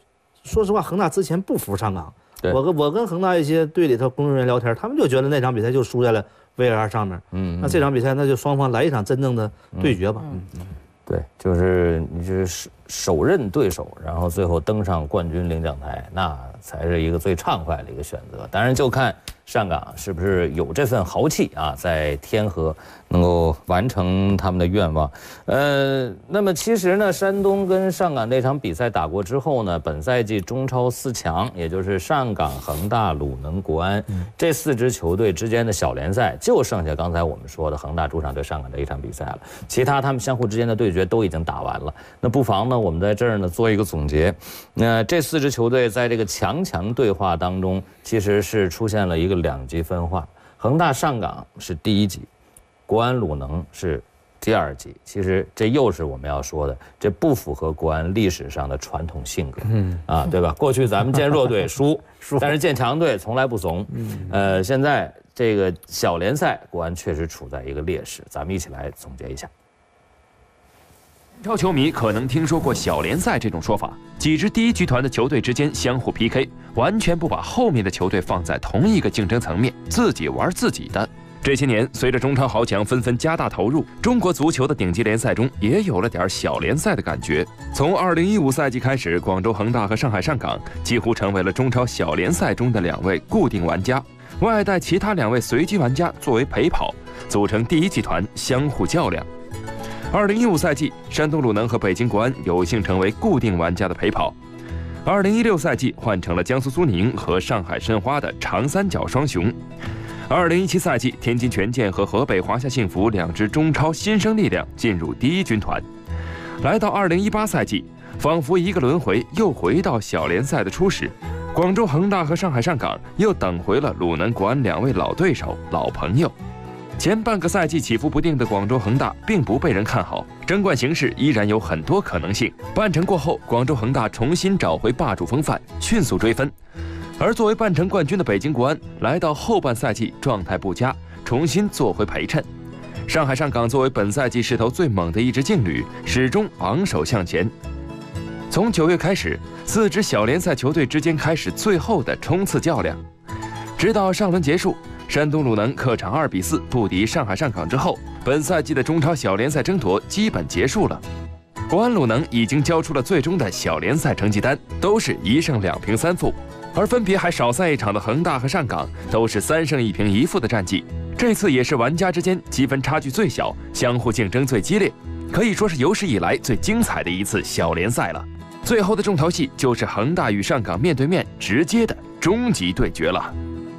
说实话，恒大之前不服上港。 对， 我跟恒大一些队里头工作人员聊天，他们就觉得那场比赛就输在了 VAR 上面。那这场比赛那就双方来一场真正的对决吧。 对，就是你是手刃对手，然后最后登上冠军领奖台，那才是一个最畅快的一个选择。当然就看上港是不是有这份豪气啊，在天河能够完成他们的愿望。那么其实呢，山东跟上港那场比赛打过之后呢，本赛季中超4强，也就是上港、恒大、鲁能、国安这4支球队之间的小联赛，就剩下刚才我们说的恒大主场对上港这一场比赛了。其他他们相互之间的对决都已经打完了。那不妨呢，我们在这儿呢做一个总结。那这4支球队在这个强对话当中，其实是出现了一个2级分化，恒大上港是第1级，国安鲁能是第2级。其实这又是我们要说的，这不符合国安历史上的传统性格，对吧？过去咱们见弱队输，但是见强队从来不怂。现在这个小联赛，国安确实处在一个劣势，咱们一起来总结一下。 英超球迷可能听说过小联赛这种说法，几支第1集团的球队之间相互 PK， 完全不把后面的球队放在同一个竞争层面，自己玩自己的。这些年，随着中超豪强纷纷加大投入，中国足球的顶级联赛中也有了点小联赛的感觉。从2015赛季开始，广州恒大和上海上港几乎成为了中超小联赛中的2位固定玩家，外带其他2位随机玩家作为陪跑，组成第1集团相互较量。2015赛季，山东鲁能和北京国安有幸成为固定玩家的陪跑。2016赛季换成了江苏苏宁和上海申花的长三角双雄。2017赛季，天津权健和河北华夏幸福2支中超新生力量进入第1军团。来到2018赛季，仿佛一个轮回又回到小联赛的初始，广州恒大和上海上港又等回了鲁能、国安2位老对手、老朋友。前半个赛季起伏不定的广州恒大并不被人看好，争冠形势依然有很多可能性。半程过后，广州恒大重新找回霸主风范，迅速追分。而作为半程冠军的北京国安，来到后半赛季状态不佳，重新做回陪衬。上海上港作为本赛季势头最猛的一支劲旅，始终昂首向前。从9月开始，4支小联赛球队之间开始最后的冲刺较量，直到上轮结束。山东鲁能客场2比4不敌上海上港之后，本赛季的中超小联赛争夺基本结束了。国安鲁能已经交出了最终的小联赛成绩单，都是1胜2平3负，而分别还少赛1场的恒大和上港都是3胜1平1负的战绩。这次也是玩家之间积分差距最小，相互竞争最激烈，可以说是有史以来最精彩的一次小联赛了。最后的重头戏就是恒大与上港面对面直接的终极对决了。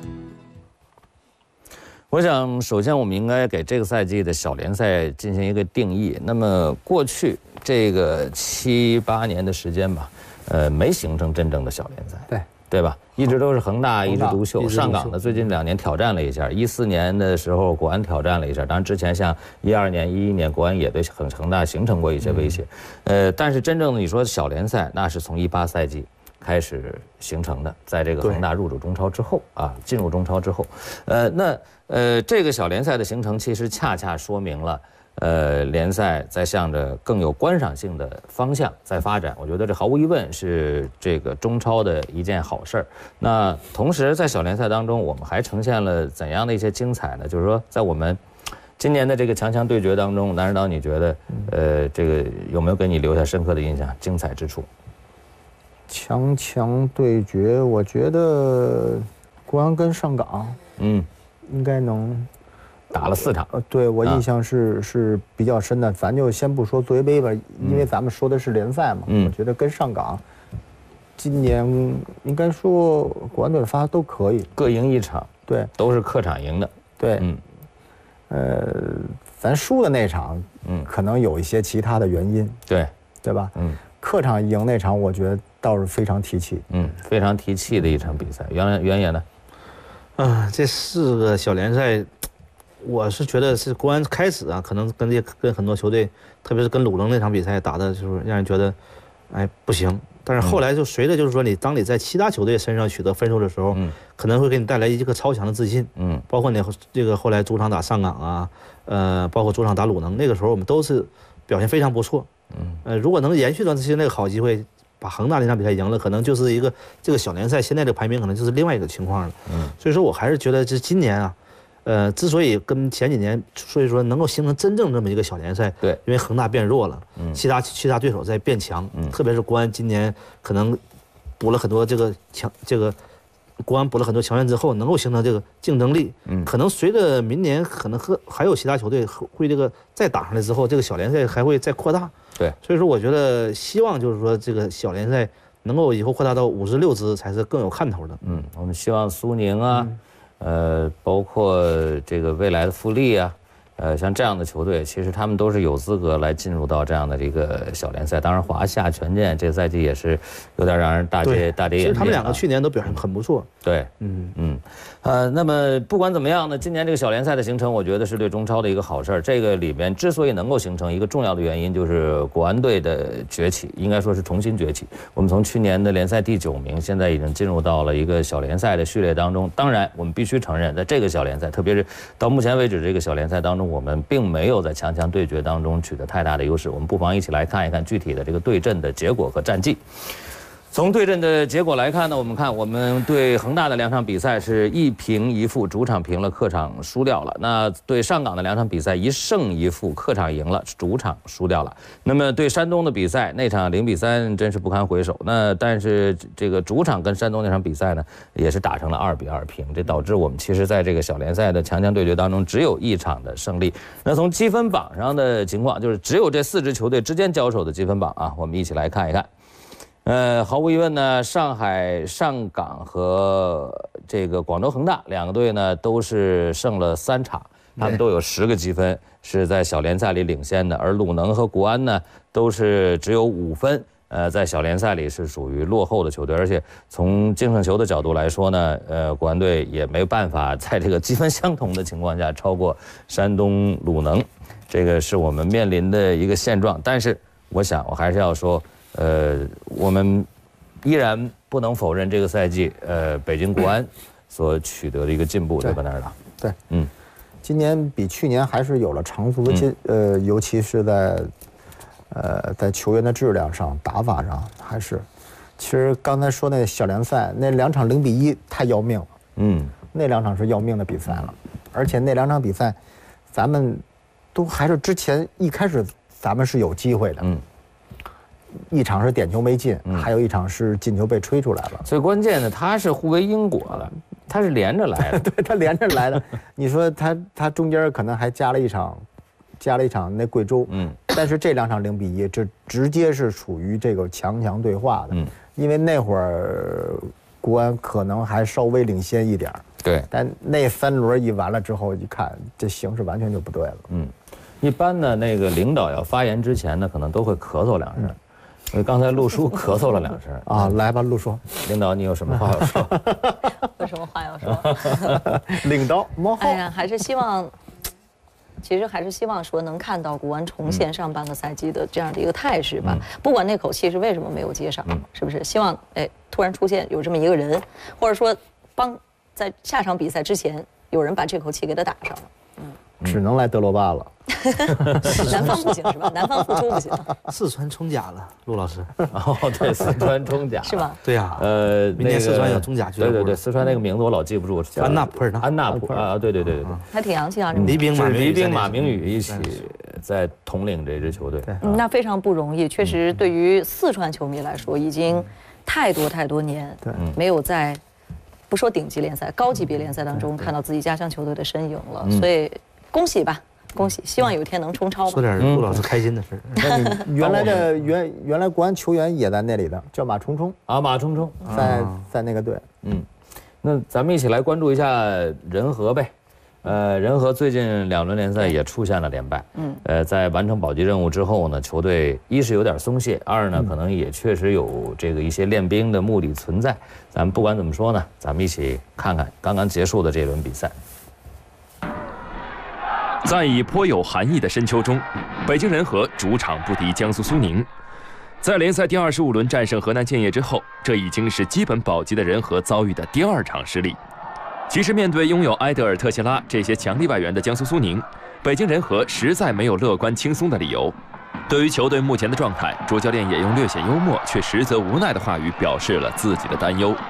我想，首先我们应该给这个赛季的小联赛进行一个定义。那么过去这个7、8年的时间吧，没形成真正的小联赛，对吧？一直都是恒大一枝独秀。上港呢，最近2年挑战了一下，14年的时候国安挑战了一下，当然之前像12年、11年国安也对恒大形成过一些威胁。但是真正的你说小联赛，那是从18赛季开始形成的，在这个恒大入主中超之后啊，进入中超之后，这个小联赛的形成，其实恰恰说明了，联赛在向着更有观赏性的方向在发展。我觉得这毫无疑问是这个中超的一件好事儿。那同时在小联赛当中，我们还呈现了怎样的一些精彩呢？就是说，在我们今年的这个强强对决当中，南指导你觉得，这个有没有给你留下深刻的印象、精彩之处？ 强强对决，我觉得国安跟上港，应该能打了4场。 对，我印象是比较深的。咱就先不说作为杯吧，因为咱们说的是联赛嘛。我觉得跟上港今年应该说国安队的发挥都可以， 各赢1场， 对， 都是客场赢的。 对，咱输的那场，可能有一些其他的原因，对吧？客场赢那场，我觉得倒是非常提气， 非常提气的一场比赛。原野呢？ 这4个小联赛，我是觉得是国安开始啊，可能跟很多球队，特别是跟鲁能那场比赛打的，就是让人觉得，不行。但是后来就随着就是说当你在其他球队身上取得分数的时候，可能会给你带来一个超强的自信。包括你这个后来主场打上港啊，包括主场打鲁能，那个时候我们都是表现非常不错。如果能延续到这些那个好机会， 把恒大那场比赛赢了，可能就是一个这个小联赛现在的排名可能就是另外一个情况了。所以说我还是觉得这今年啊。之所以跟前几年，所以说能够形成真正这么一个小联赛， 对， 因为恒大变弱了，其他对手在变强，特别是国安今年可能补了很多国安补了很多强援之后，能够形成这个竞争力，可能随着明年可能还有其他球队会这个再打上来之后，这个小联赛还会再扩大， 对， 所以说我觉得希望就是说这个小联赛能够以后扩大到56支才是更有看头的， 我们希望苏宁啊。包括这个未来的富力啊，像这样的球队，其实他们都是有资格来进入到这样的这个小联赛。当然，华夏权健这赛季也是有点让人大跌眼镜。 其实他们两个去年都表现很不错。 对，那么不管怎么样呢，今年这个小联赛的形成，我觉得是对中超的一个好事儿。这个里面之所以能够形成，一个重要的原因就是国安队的崛起，应该说是重新崛起。我们从去年的联赛第9名，现在已经进入到了一个小联赛的序列当中。当然，我们必须承认，在这个小联赛，特别是到目前为止这个小联赛当中，我们并没有在强强对决当中取得太大的优势。我们不妨一起来看一看具体的这个对阵的结果和战绩。从对阵的结果来看呢，我们对恒大的2场比赛是1平1负，主场平了，客场输掉了。那对上港的2场比赛1胜1负，客场赢了，主场输掉了。那么对山东的比赛那场0比3真是不堪回首。那但是这个主场跟山东那场比赛呢，也是打成了2比2平，这导致我们其实在这个小联赛的强强对决当中只有1场的胜利。那从积分榜上的情况，就是只有这4支球队之间交手的积分榜啊，我们一起来看一看。毫无疑问呢，上海上港和这个广州恒大2个队呢都是胜了3场，他们都有10个积分，是在小联赛里领先的。而鲁能和国安呢都是只有5分，在小联赛里是属于落后的球队。而且从净胜球的角度来说呢，国安队也没办法在这个积分相同的情况下超过山东鲁能，这个是我们面临的一个现状。但是我还是要说。我们依然不能否认这个赛季，北京国安所取得的一个进步，对吧，那儿的？对，今年比去年还是有了长足的尤其是在球员的质量上、打法上，还是。其实刚才说那小联赛那2场0比1太要命了，那2场是要命的比赛了，而且那2场比赛，咱们都还是之前一开始咱们是有机会的，一场是点球没进，还有一场是进球被吹出来了。 最关键的，它是互为因果的，它是连着来的。 对，它连着来的。你说它中间可能还加了一场那贵州，但是这2场0比1，这直接是属于这个强对话的，因为那会儿国安可能还稍微领先一点， 对， 但那3轮一完了之后，一看这形势完全就不对了， 一般呢，那个领导要发言之前呢，可能都会咳嗽2声。刚才陆叔咳嗽了2声啊，来吧，陆叔， 领导，你有什么话要说？ 有什么话要说？ 领导， 哎呀，还是希望，其实还是希望说能看到国安重现上半个赛季的这样的一个态势吧。不管那口气是为什么没有接上，是不是？希望突然出现有这么一个人，或者说在下场比赛之前有人把这口气给他打上了。 只能来德罗巴了。 南方不行是吧？南方复出不行。 四川冲甲了，陆老师。 对，四川冲甲是吗？ 对呀。明年四川有中甲俱乐部。 对，四川那个名字我老记不住。 安纳普啊，对。 还挺洋气啊。 黎兵马明宇一起在统领这支球队。 那非常不容易，确实对于四川球迷来说，已经太多年没有在不说顶级联赛、高级别联赛当中看到自己家乡球队的身影了，所以恭喜吧。恭喜，希望有一天能冲超吧。 说点陆老师开心的事。 那你原来国安球员也在那里的，叫马冲冲啊，马冲冲在那个队。 那咱们一起来关注一下人和呗。人和最近2轮联赛也出现了连败。在完成保级任务之后呢，球队一是有点松懈，二呢可能也确实有这个一些练兵的目的存在。咱们不管怎么说呢，咱们一起看看刚刚结束的这轮比赛。 在以颇有含义的深秋中，北京人和主场不敌江苏苏宁。在联赛第25轮战胜河南建业之后，这已经是基本保级的人和遭遇的第2场失利。其实面对拥有埃德尔特谢拉这些强力外援的江苏苏宁，北京人和实在没有乐观轻松的理由。 对于球队目前的状态，主教练也用略显幽默却实则无奈的话语表示了自己的担忧。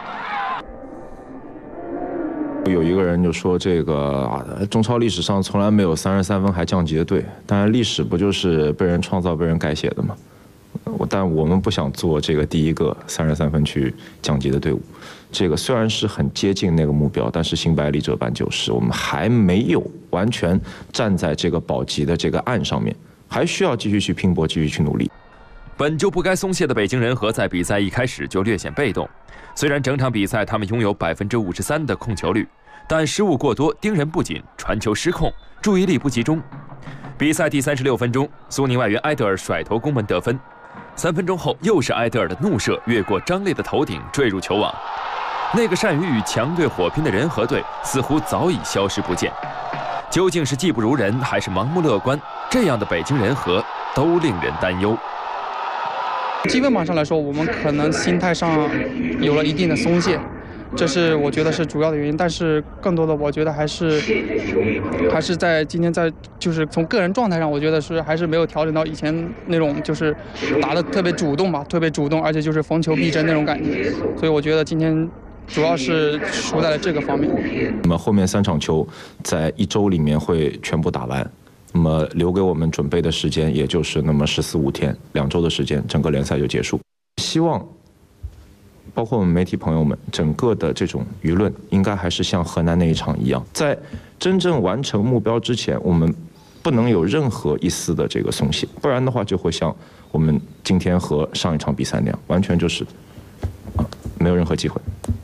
有一个人就说这个中超历史上从来没有33分还降级的队，当然历史不就是被人创造、被人改写的吗？但我们不想做这个第一个33分去降级的队伍。这个虽然是很接近那个目标，但是行百里者半九十，我们还没有完全站在这个保级的这个岸上面，还需要继续去拼搏，继续去努力。 本就不该松懈的北京人和在比赛一开始就略显被动，虽然整场比赛他们拥有53%的控球率，但失误过多，盯人不紧，传球失控，注意力不集中。比赛第36分钟，苏宁外援埃德尔甩头攻门得分。3分钟后，又是埃德尔的怒射越过张烈的头顶坠入球网。那个善于与强队火拼的人和队似乎早已消失不见。究竟是技不如人，还是盲目乐观？这样的北京人和都令人担忧。 积分榜上来说，我们可能心态上有了一定的松懈，这是我觉得是主要的原因。但是更多的，我觉得还是在今天就是从个人状态上，我觉得是还是没有调整到以前那种就是打得特别主动吧，特别主动，而且就是逢球必争那种感觉。所以我觉得今天主要是输在了这个方面。 那么后面3场球在1周里面会全部打完。那么留给我们准备的时间，也就是那么14、15天，2周的时间，整个联赛就结束。希望包括我们媒体朋友们，整个的这种舆论，应该还是像河南那一场一样，在真正完成目标之前，我们不能有任何一丝的这个松懈，不然的话就会像我们今天和上一场比赛那样，完全就是没有任何机会。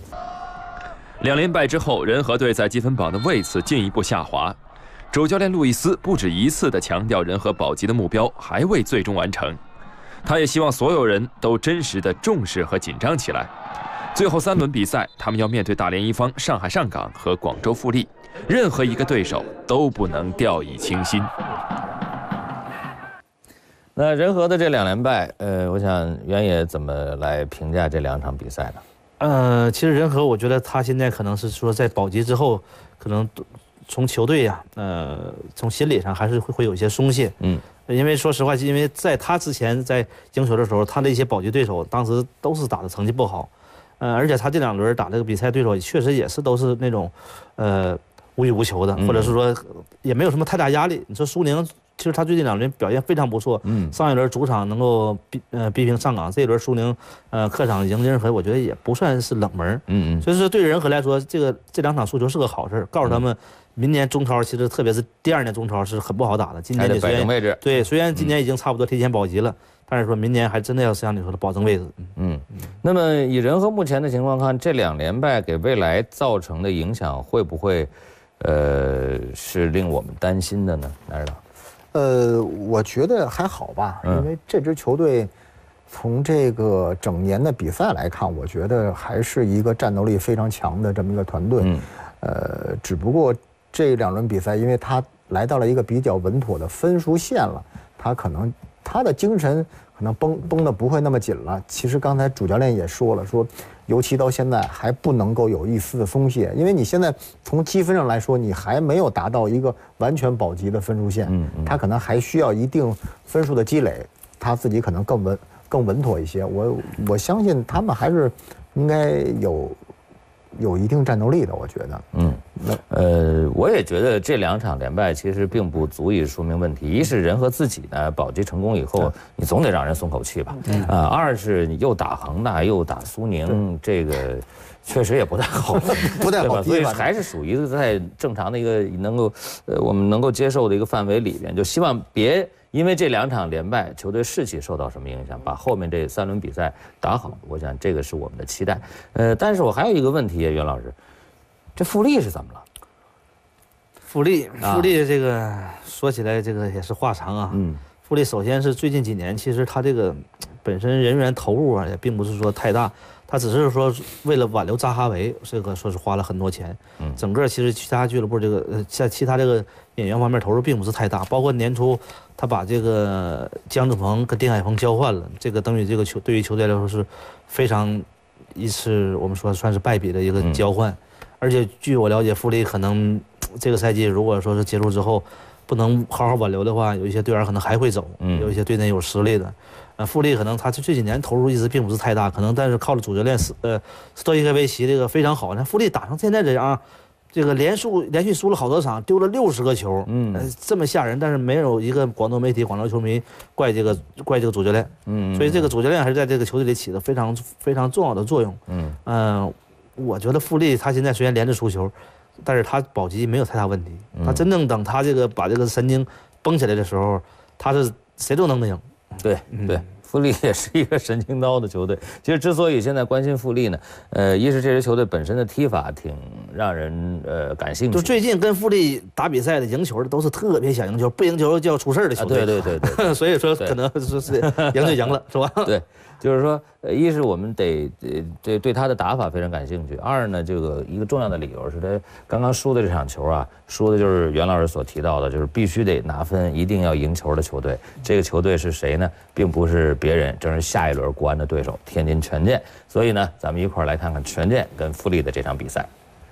2连败之后，人和队在积分榜的位次进一步下滑。主教练路易斯不止一次地强调人和保级的目标还未最终完成，他也希望所有人都真实地重视和紧张起来。最后3轮比赛，他们要面对大连一方、上海上港和广州富力，任何一个对手都不能掉以轻心。 那人和的这2连败，我想袁野怎么来评价这2场比赛呢？其实人和我觉得他现在可能是说在保级之后，可能从球队呀，从心理上还是会有一些松懈。因为说实话，因为在他之前在赢球的时候，他的一些保级对手当时都是打的成绩不好，而且他这2轮打这个比赛对手确实也是都是那种，无欲无求的，或者是说也没有什么太大压力。你说苏宁，其实他最近2轮表现非常不错，上一轮主场能够逼平上港，这一轮苏宁客场赢人和，我觉得也不算是冷门。所以说对人和来说，这2场输球是个好事，告诉他们。明年中超其实特别是第2年中超是很不好打的，今年你虽然今年已经差不多提前保级了，但是说明年还真的要像你说的保证位置。 那么以人和目前的情况看，这2连败给未来造成的影响会不会是令我们担心的呢？哪指导？ 我觉得还好吧，因为这支球队从这个整年的比赛来看，我觉得还是一个战斗力非常强的这么一个团队。只不过这2轮比赛，因为他来到了一个比较稳妥的分数线了，他可能他的精神可能绷得不会那么紧了。其实刚才主教练也说了，说尤其到现在还不能够有一丝的松懈，因为你现在从积分上来说，你还没有达到一个完全保级的分数线，他可能还需要一定分数的积累，他自己可能更稳妥一些。我相信他们还是应该有一定战斗力的，我觉得。 我也觉得这2场连败其实并不足以说明问题。一是人和自己呢保级成功以后，你总得让人松口气吧。2是你又打恒大又打苏宁，这个确实也不太好， 不太好， 所以还是属于在正常的一个我们能够接受的一个范围里边，就希望别因为这2场连败，球队士气受到什么影响，把后面这3轮比赛打好，我想这个是我们的期待。但是我还有一个问题，袁老师，这富力是怎么了？ 富力这个说起来这个也是话长啊。富力首先是最近几年，其实他这个本身人员投入啊也并不是说太大，他只是说为了挽留扎哈维，这个说是花了很多钱。整个其实其他俱乐部这个在其他这个演员方面投入并不是太大，包括年初他把这个姜志鹏跟丁海峰交换了，这个等于这个对于球队来说是非常一次我们说算是败笔的一个交换。而且据我了解，富力可能这个赛季如果说是结束之后， 不能好好挽留的话，有一些队员可能还会走，有一些队内有实力的。富力可能他这几年投入一直并不是太大，可能但是靠着主教练斯托伊科维奇这个非常好。那富力打成现在这样，这个连续输了好多场，丢了60个球，这么吓人，但是没有一个广东媒体、广州球迷怪这个主教练，所以这个主教练还是在这个球队里起的非常非常重要的作用。我觉得富力他现在虽然连着输球，但是他保级没有太大问题。他真正等他这个把这个神经绷起来的时候，他是谁都能赢。 对，富力也是一个神经刀的球队。其实之所以现在关心富力呢，一是这支球队本身的踢法挺让人感兴趣。 就最近跟富力打比赛的赢球的都是特别想赢球，不赢球就要出事的球队。 对。 所以说可能是赢就赢了，是吧？ 对。就是说，一是我们得对他的打法非常感兴趣；二呢，这个一个重要的理由是他刚刚输的这场球啊，输的就是袁老师所提到的，就是必须得拿分，一定要赢球的球队。这个球队是谁呢？并不是别人，正是下一轮国安的对手天津权健。所以呢，咱们一块儿来看看权健跟富力的这场比赛。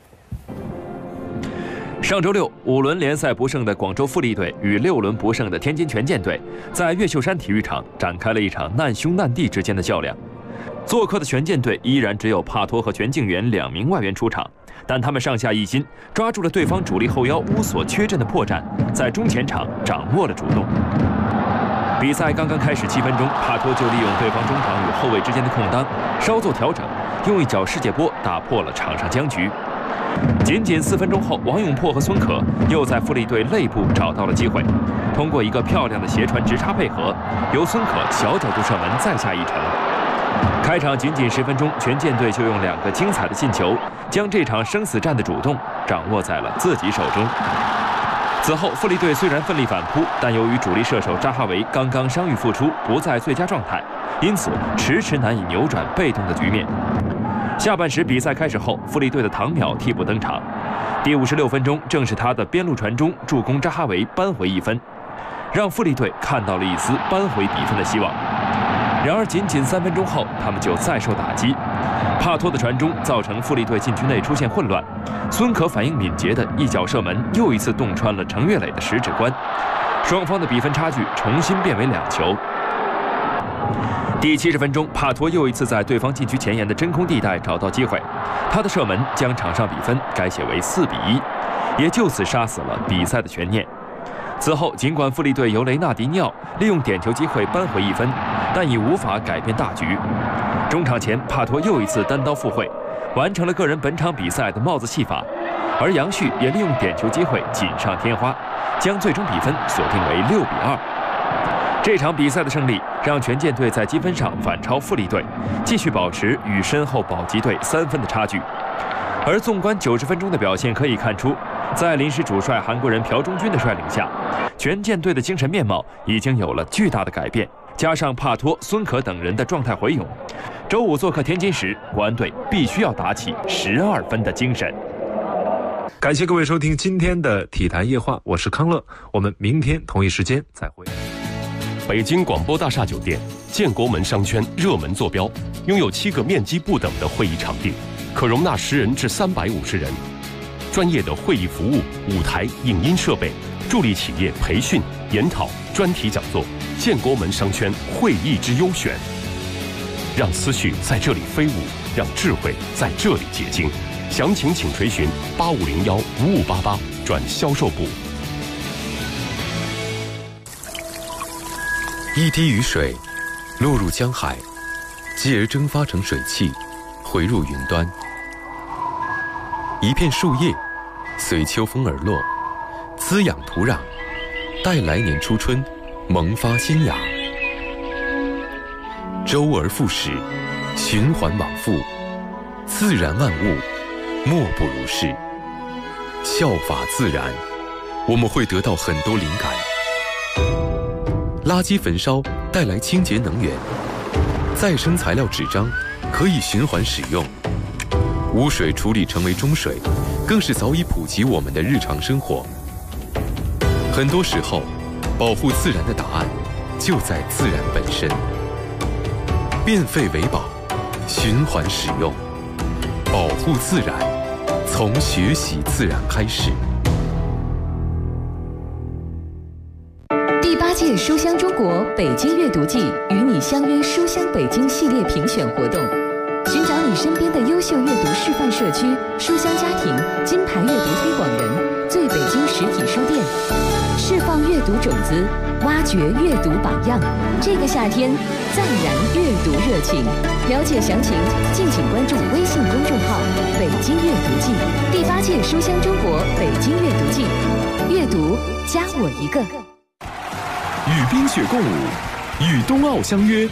上周六，5轮联赛不胜的广州富力队与6轮不胜的天津权健队，在越秀山体育场展开了一场难兄难弟之间的较量。做客的权健队依然只有帕托和全敬元2名外援出场，但他们上下一心，抓住了对方主力后腰乌索缺阵的破绽，在中前场掌握了主动。比赛刚刚开始7分钟，帕托就利用对方中场与后卫之间的空当，稍作调整，用一脚世界波打破了场上僵局。仅4分钟后，王永珀和孙可又在富力队内部找到了机会，通过一个漂亮的斜传直插配合，由孙可小角度射门再下一城。开场仅10分钟，权健队就用2个精彩的进球，将这场生死战的主动掌握在了自己手中。此后，富力队虽然奋力反扑，但由于主力射手扎哈维刚刚伤愈复出，不在最佳状态，因此迟迟难以扭转被动的局面。下半时比赛开始后，富力队的唐淼替补登场。第56分钟，正是他的边路传中助攻扎哈维扳回1分，让富力队看到了一丝扳回比分的希望。然而，仅3分钟后，他们就再受打击。帕托的传中造成富力队禁区内出现混乱，孙可反应敏捷的一脚射门又一次洞穿了程岳磊的10指关，双方的比分差距重新变为2球。第70分钟，帕托又一次在对方禁区前沿的真空地带找到机会，他的射门将场上比分改写为4比1，也就此杀死了比赛的悬念。此后，尽管富力队由雷纳迪尼奥利用点球机会扳回1分，但已无法改变大局。中场前，帕托又一次单刀赴会，完成了个人本场比赛的帽子戏法，而杨旭也利用点球机会锦上添花，将最终比分锁定为6比2。这场比赛的胜利让权健队在积分上反超富力队，继续保持与身后保级队3分的差距。而纵观90分钟的表现，可以看出，在临时主帅韩国人朴忠勋的率领下，权健队的精神面貌已经有了巨大的改变。加上帕托、孙可等人的状态回勇，周五做客天津时，国安队必须要打起12分的精神。 感谢各位收听今天的体坛夜话，我是康乐，我们明天同一时间再会。 北京广播大厦酒店建国门商圈热门坐标，拥有7个面积不等的会议场地，可容纳10人至350人。专业的会议服务、舞台、影音设备，助力企业培训、研讨、专题讲座。建国门商圈会议之优选，让思绪在这里飞舞，让智慧在这里结晶。详情请垂询85015588转销售部。 一滴雨水落入江海，继而蒸发成水汽，回入云端。一片树叶随秋风而落，滋养土壤，待来年初春萌发新芽。周而复始，循环往复，自然万物莫不如是。效法自然，我们会得到很多灵感。垃圾焚烧带来清洁能源，再生材料纸张可以循环使用，污水处理成为中水，更是早已普及我们的日常生活。很多时候，保护自然的答案就在自然本身。变废为宝，循环使用，保护自然，从学习自然开始。 届书香中国北京阅读季与你相约书香北京系列评选活动，寻找你身边的优秀阅读示范社区、书香家庭、金牌阅读推广人、最北京实体书店，释放阅读种子，挖掘阅读榜样。这个夏天，再燃阅读热情。了解详情，敬请关注微信公众号“北京阅读季”。第8届书香中国北京阅读季，阅读加我一个。 与冰雪共舞，与冬奥相约。